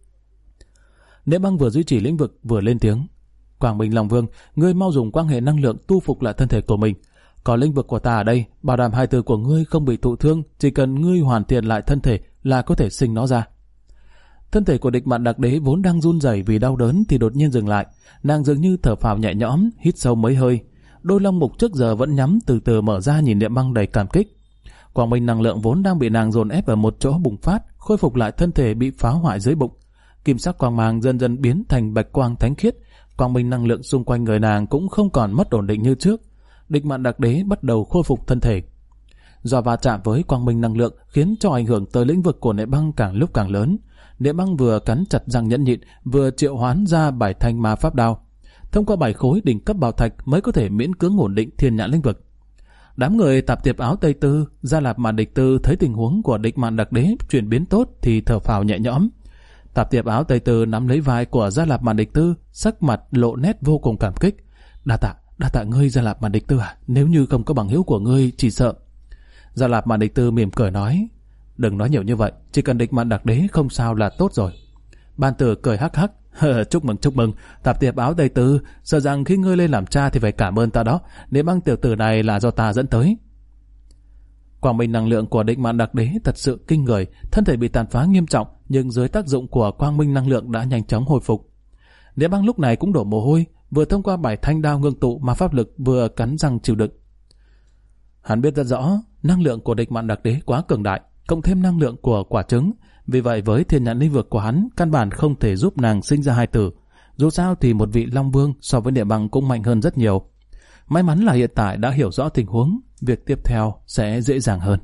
Niệm Băng vừa duy trì lĩnh vực vừa lên tiếng, Quang Minh Long Vương, ngươi mau dùng quan hệ năng lượng tu phục lại thân thể của mình. Có lĩnh vực của ta ở đây, bảo đảm hài tử của ngươi không bị thụ thương, chỉ cần ngươi hoàn thiện lại thân thể là có thể sinh nó ra. Thân thể của Địch Mạn Đặc Đế vốn đang run rẩy vì đau đớn thì đột nhiên dừng lại, nàng dường như thở phào nhẹ nhõm, hít sâu mấy hơi. Đôi long mục trước giờ vẫn nhắm từ từ mở ra nhìn Niệm Băng đầy cảm kích. Quang minh năng lượng vốn đang bị nàng dồn ép ở một chỗ bùng phát, khôi phục lại thân thể bị phá hoại dưới bụng. Kim sắc quang mang dần dần biến thành bạch quang thánh khiết. Quang minh năng lượng xung quanh người nàng cũng không còn mất ổn định như trước. Địch Mạn Đặc Đế bắt đầu khôi phục thân thể. Do va chạm với quang minh năng lượng khiến cho ảnh hưởng tới lĩnh vực của Nệ Băng càng lúc càng lớn. Nệ Băng vừa cắn chặt răng nhẫn nhịn, vừa triệu hoán ra 7 thanh ma pháp đao. Thông qua 7 khối đỉnh cấp bảo thạch mới có thể miễn cưỡng ổn định thiên nhãn lĩnh vực. Đám người tạp tiệp áo Tây Tư, Gia Lạp Mạn Địch Tư thấy tình huống của Địch Mạn Đặc Đế chuyển biến tốt thì thở phào nhẹ nhõm. Tạp tiệp áo Tây Tư nắm lấy vai của Gia Lạp Mạn Địch Tư, sắc mặt lộ nét vô cùng cảm kích. Đa tạ ngươi Gia Lạp Mạn Địch Tư à, nếu như không có bằng hữu của ngươi chỉ sợ. Gia Lạp Mạn Địch Tư mỉm cười nói, đừng nói nhiều như vậy, chỉ cần Địch Mạn Đặc Đế không sao là tốt rồi. Ban Tử cười hắc hắc, chúc mừng, tạp tiệp áo Tây Tư, sợ rằng khi ngươi lên làm cha thì phải cảm ơn ta đó, nếu Băng tiểu tử này là do ta dẫn tới. Quang minh năng lượng của Địch Mạn Đặc Đế thật sự kinh người, thân thể bị tàn phá nghiêm trọng, nhưng dưới tác dụng của quang minh năng lượng đã nhanh chóng hồi phục. Nếu Băng lúc này cũng đổ mồ hôi, vừa thông qua 7 thanh đao ngưng tụ mà pháp lực vừa cắn răng chịu đựng. Hắn biết rất rõ, năng lượng của Địch Mạn Đặc Đế quá cường đại, cộng thêm năng lượng của quả trứng, vì vậy với thiên nhãn lĩnh vực của hắn, căn bản không thể giúp nàng sinh ra hài tử. Dù sao thì một vị Long Vương so với Địa Băng cũng mạnh hơn rất nhiều. May mắn là hiện tại đã hiểu rõ tình huống, việc tiếp theo sẽ dễ dàng hơn.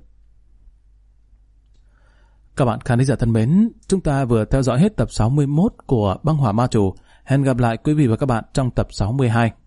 Các bạn khán giả thân mến, chúng ta vừa theo dõi hết tập 61 của Băng Hỏa Ma Chủ. Hẹn gặp lại quý vị và các bạn trong tập 62.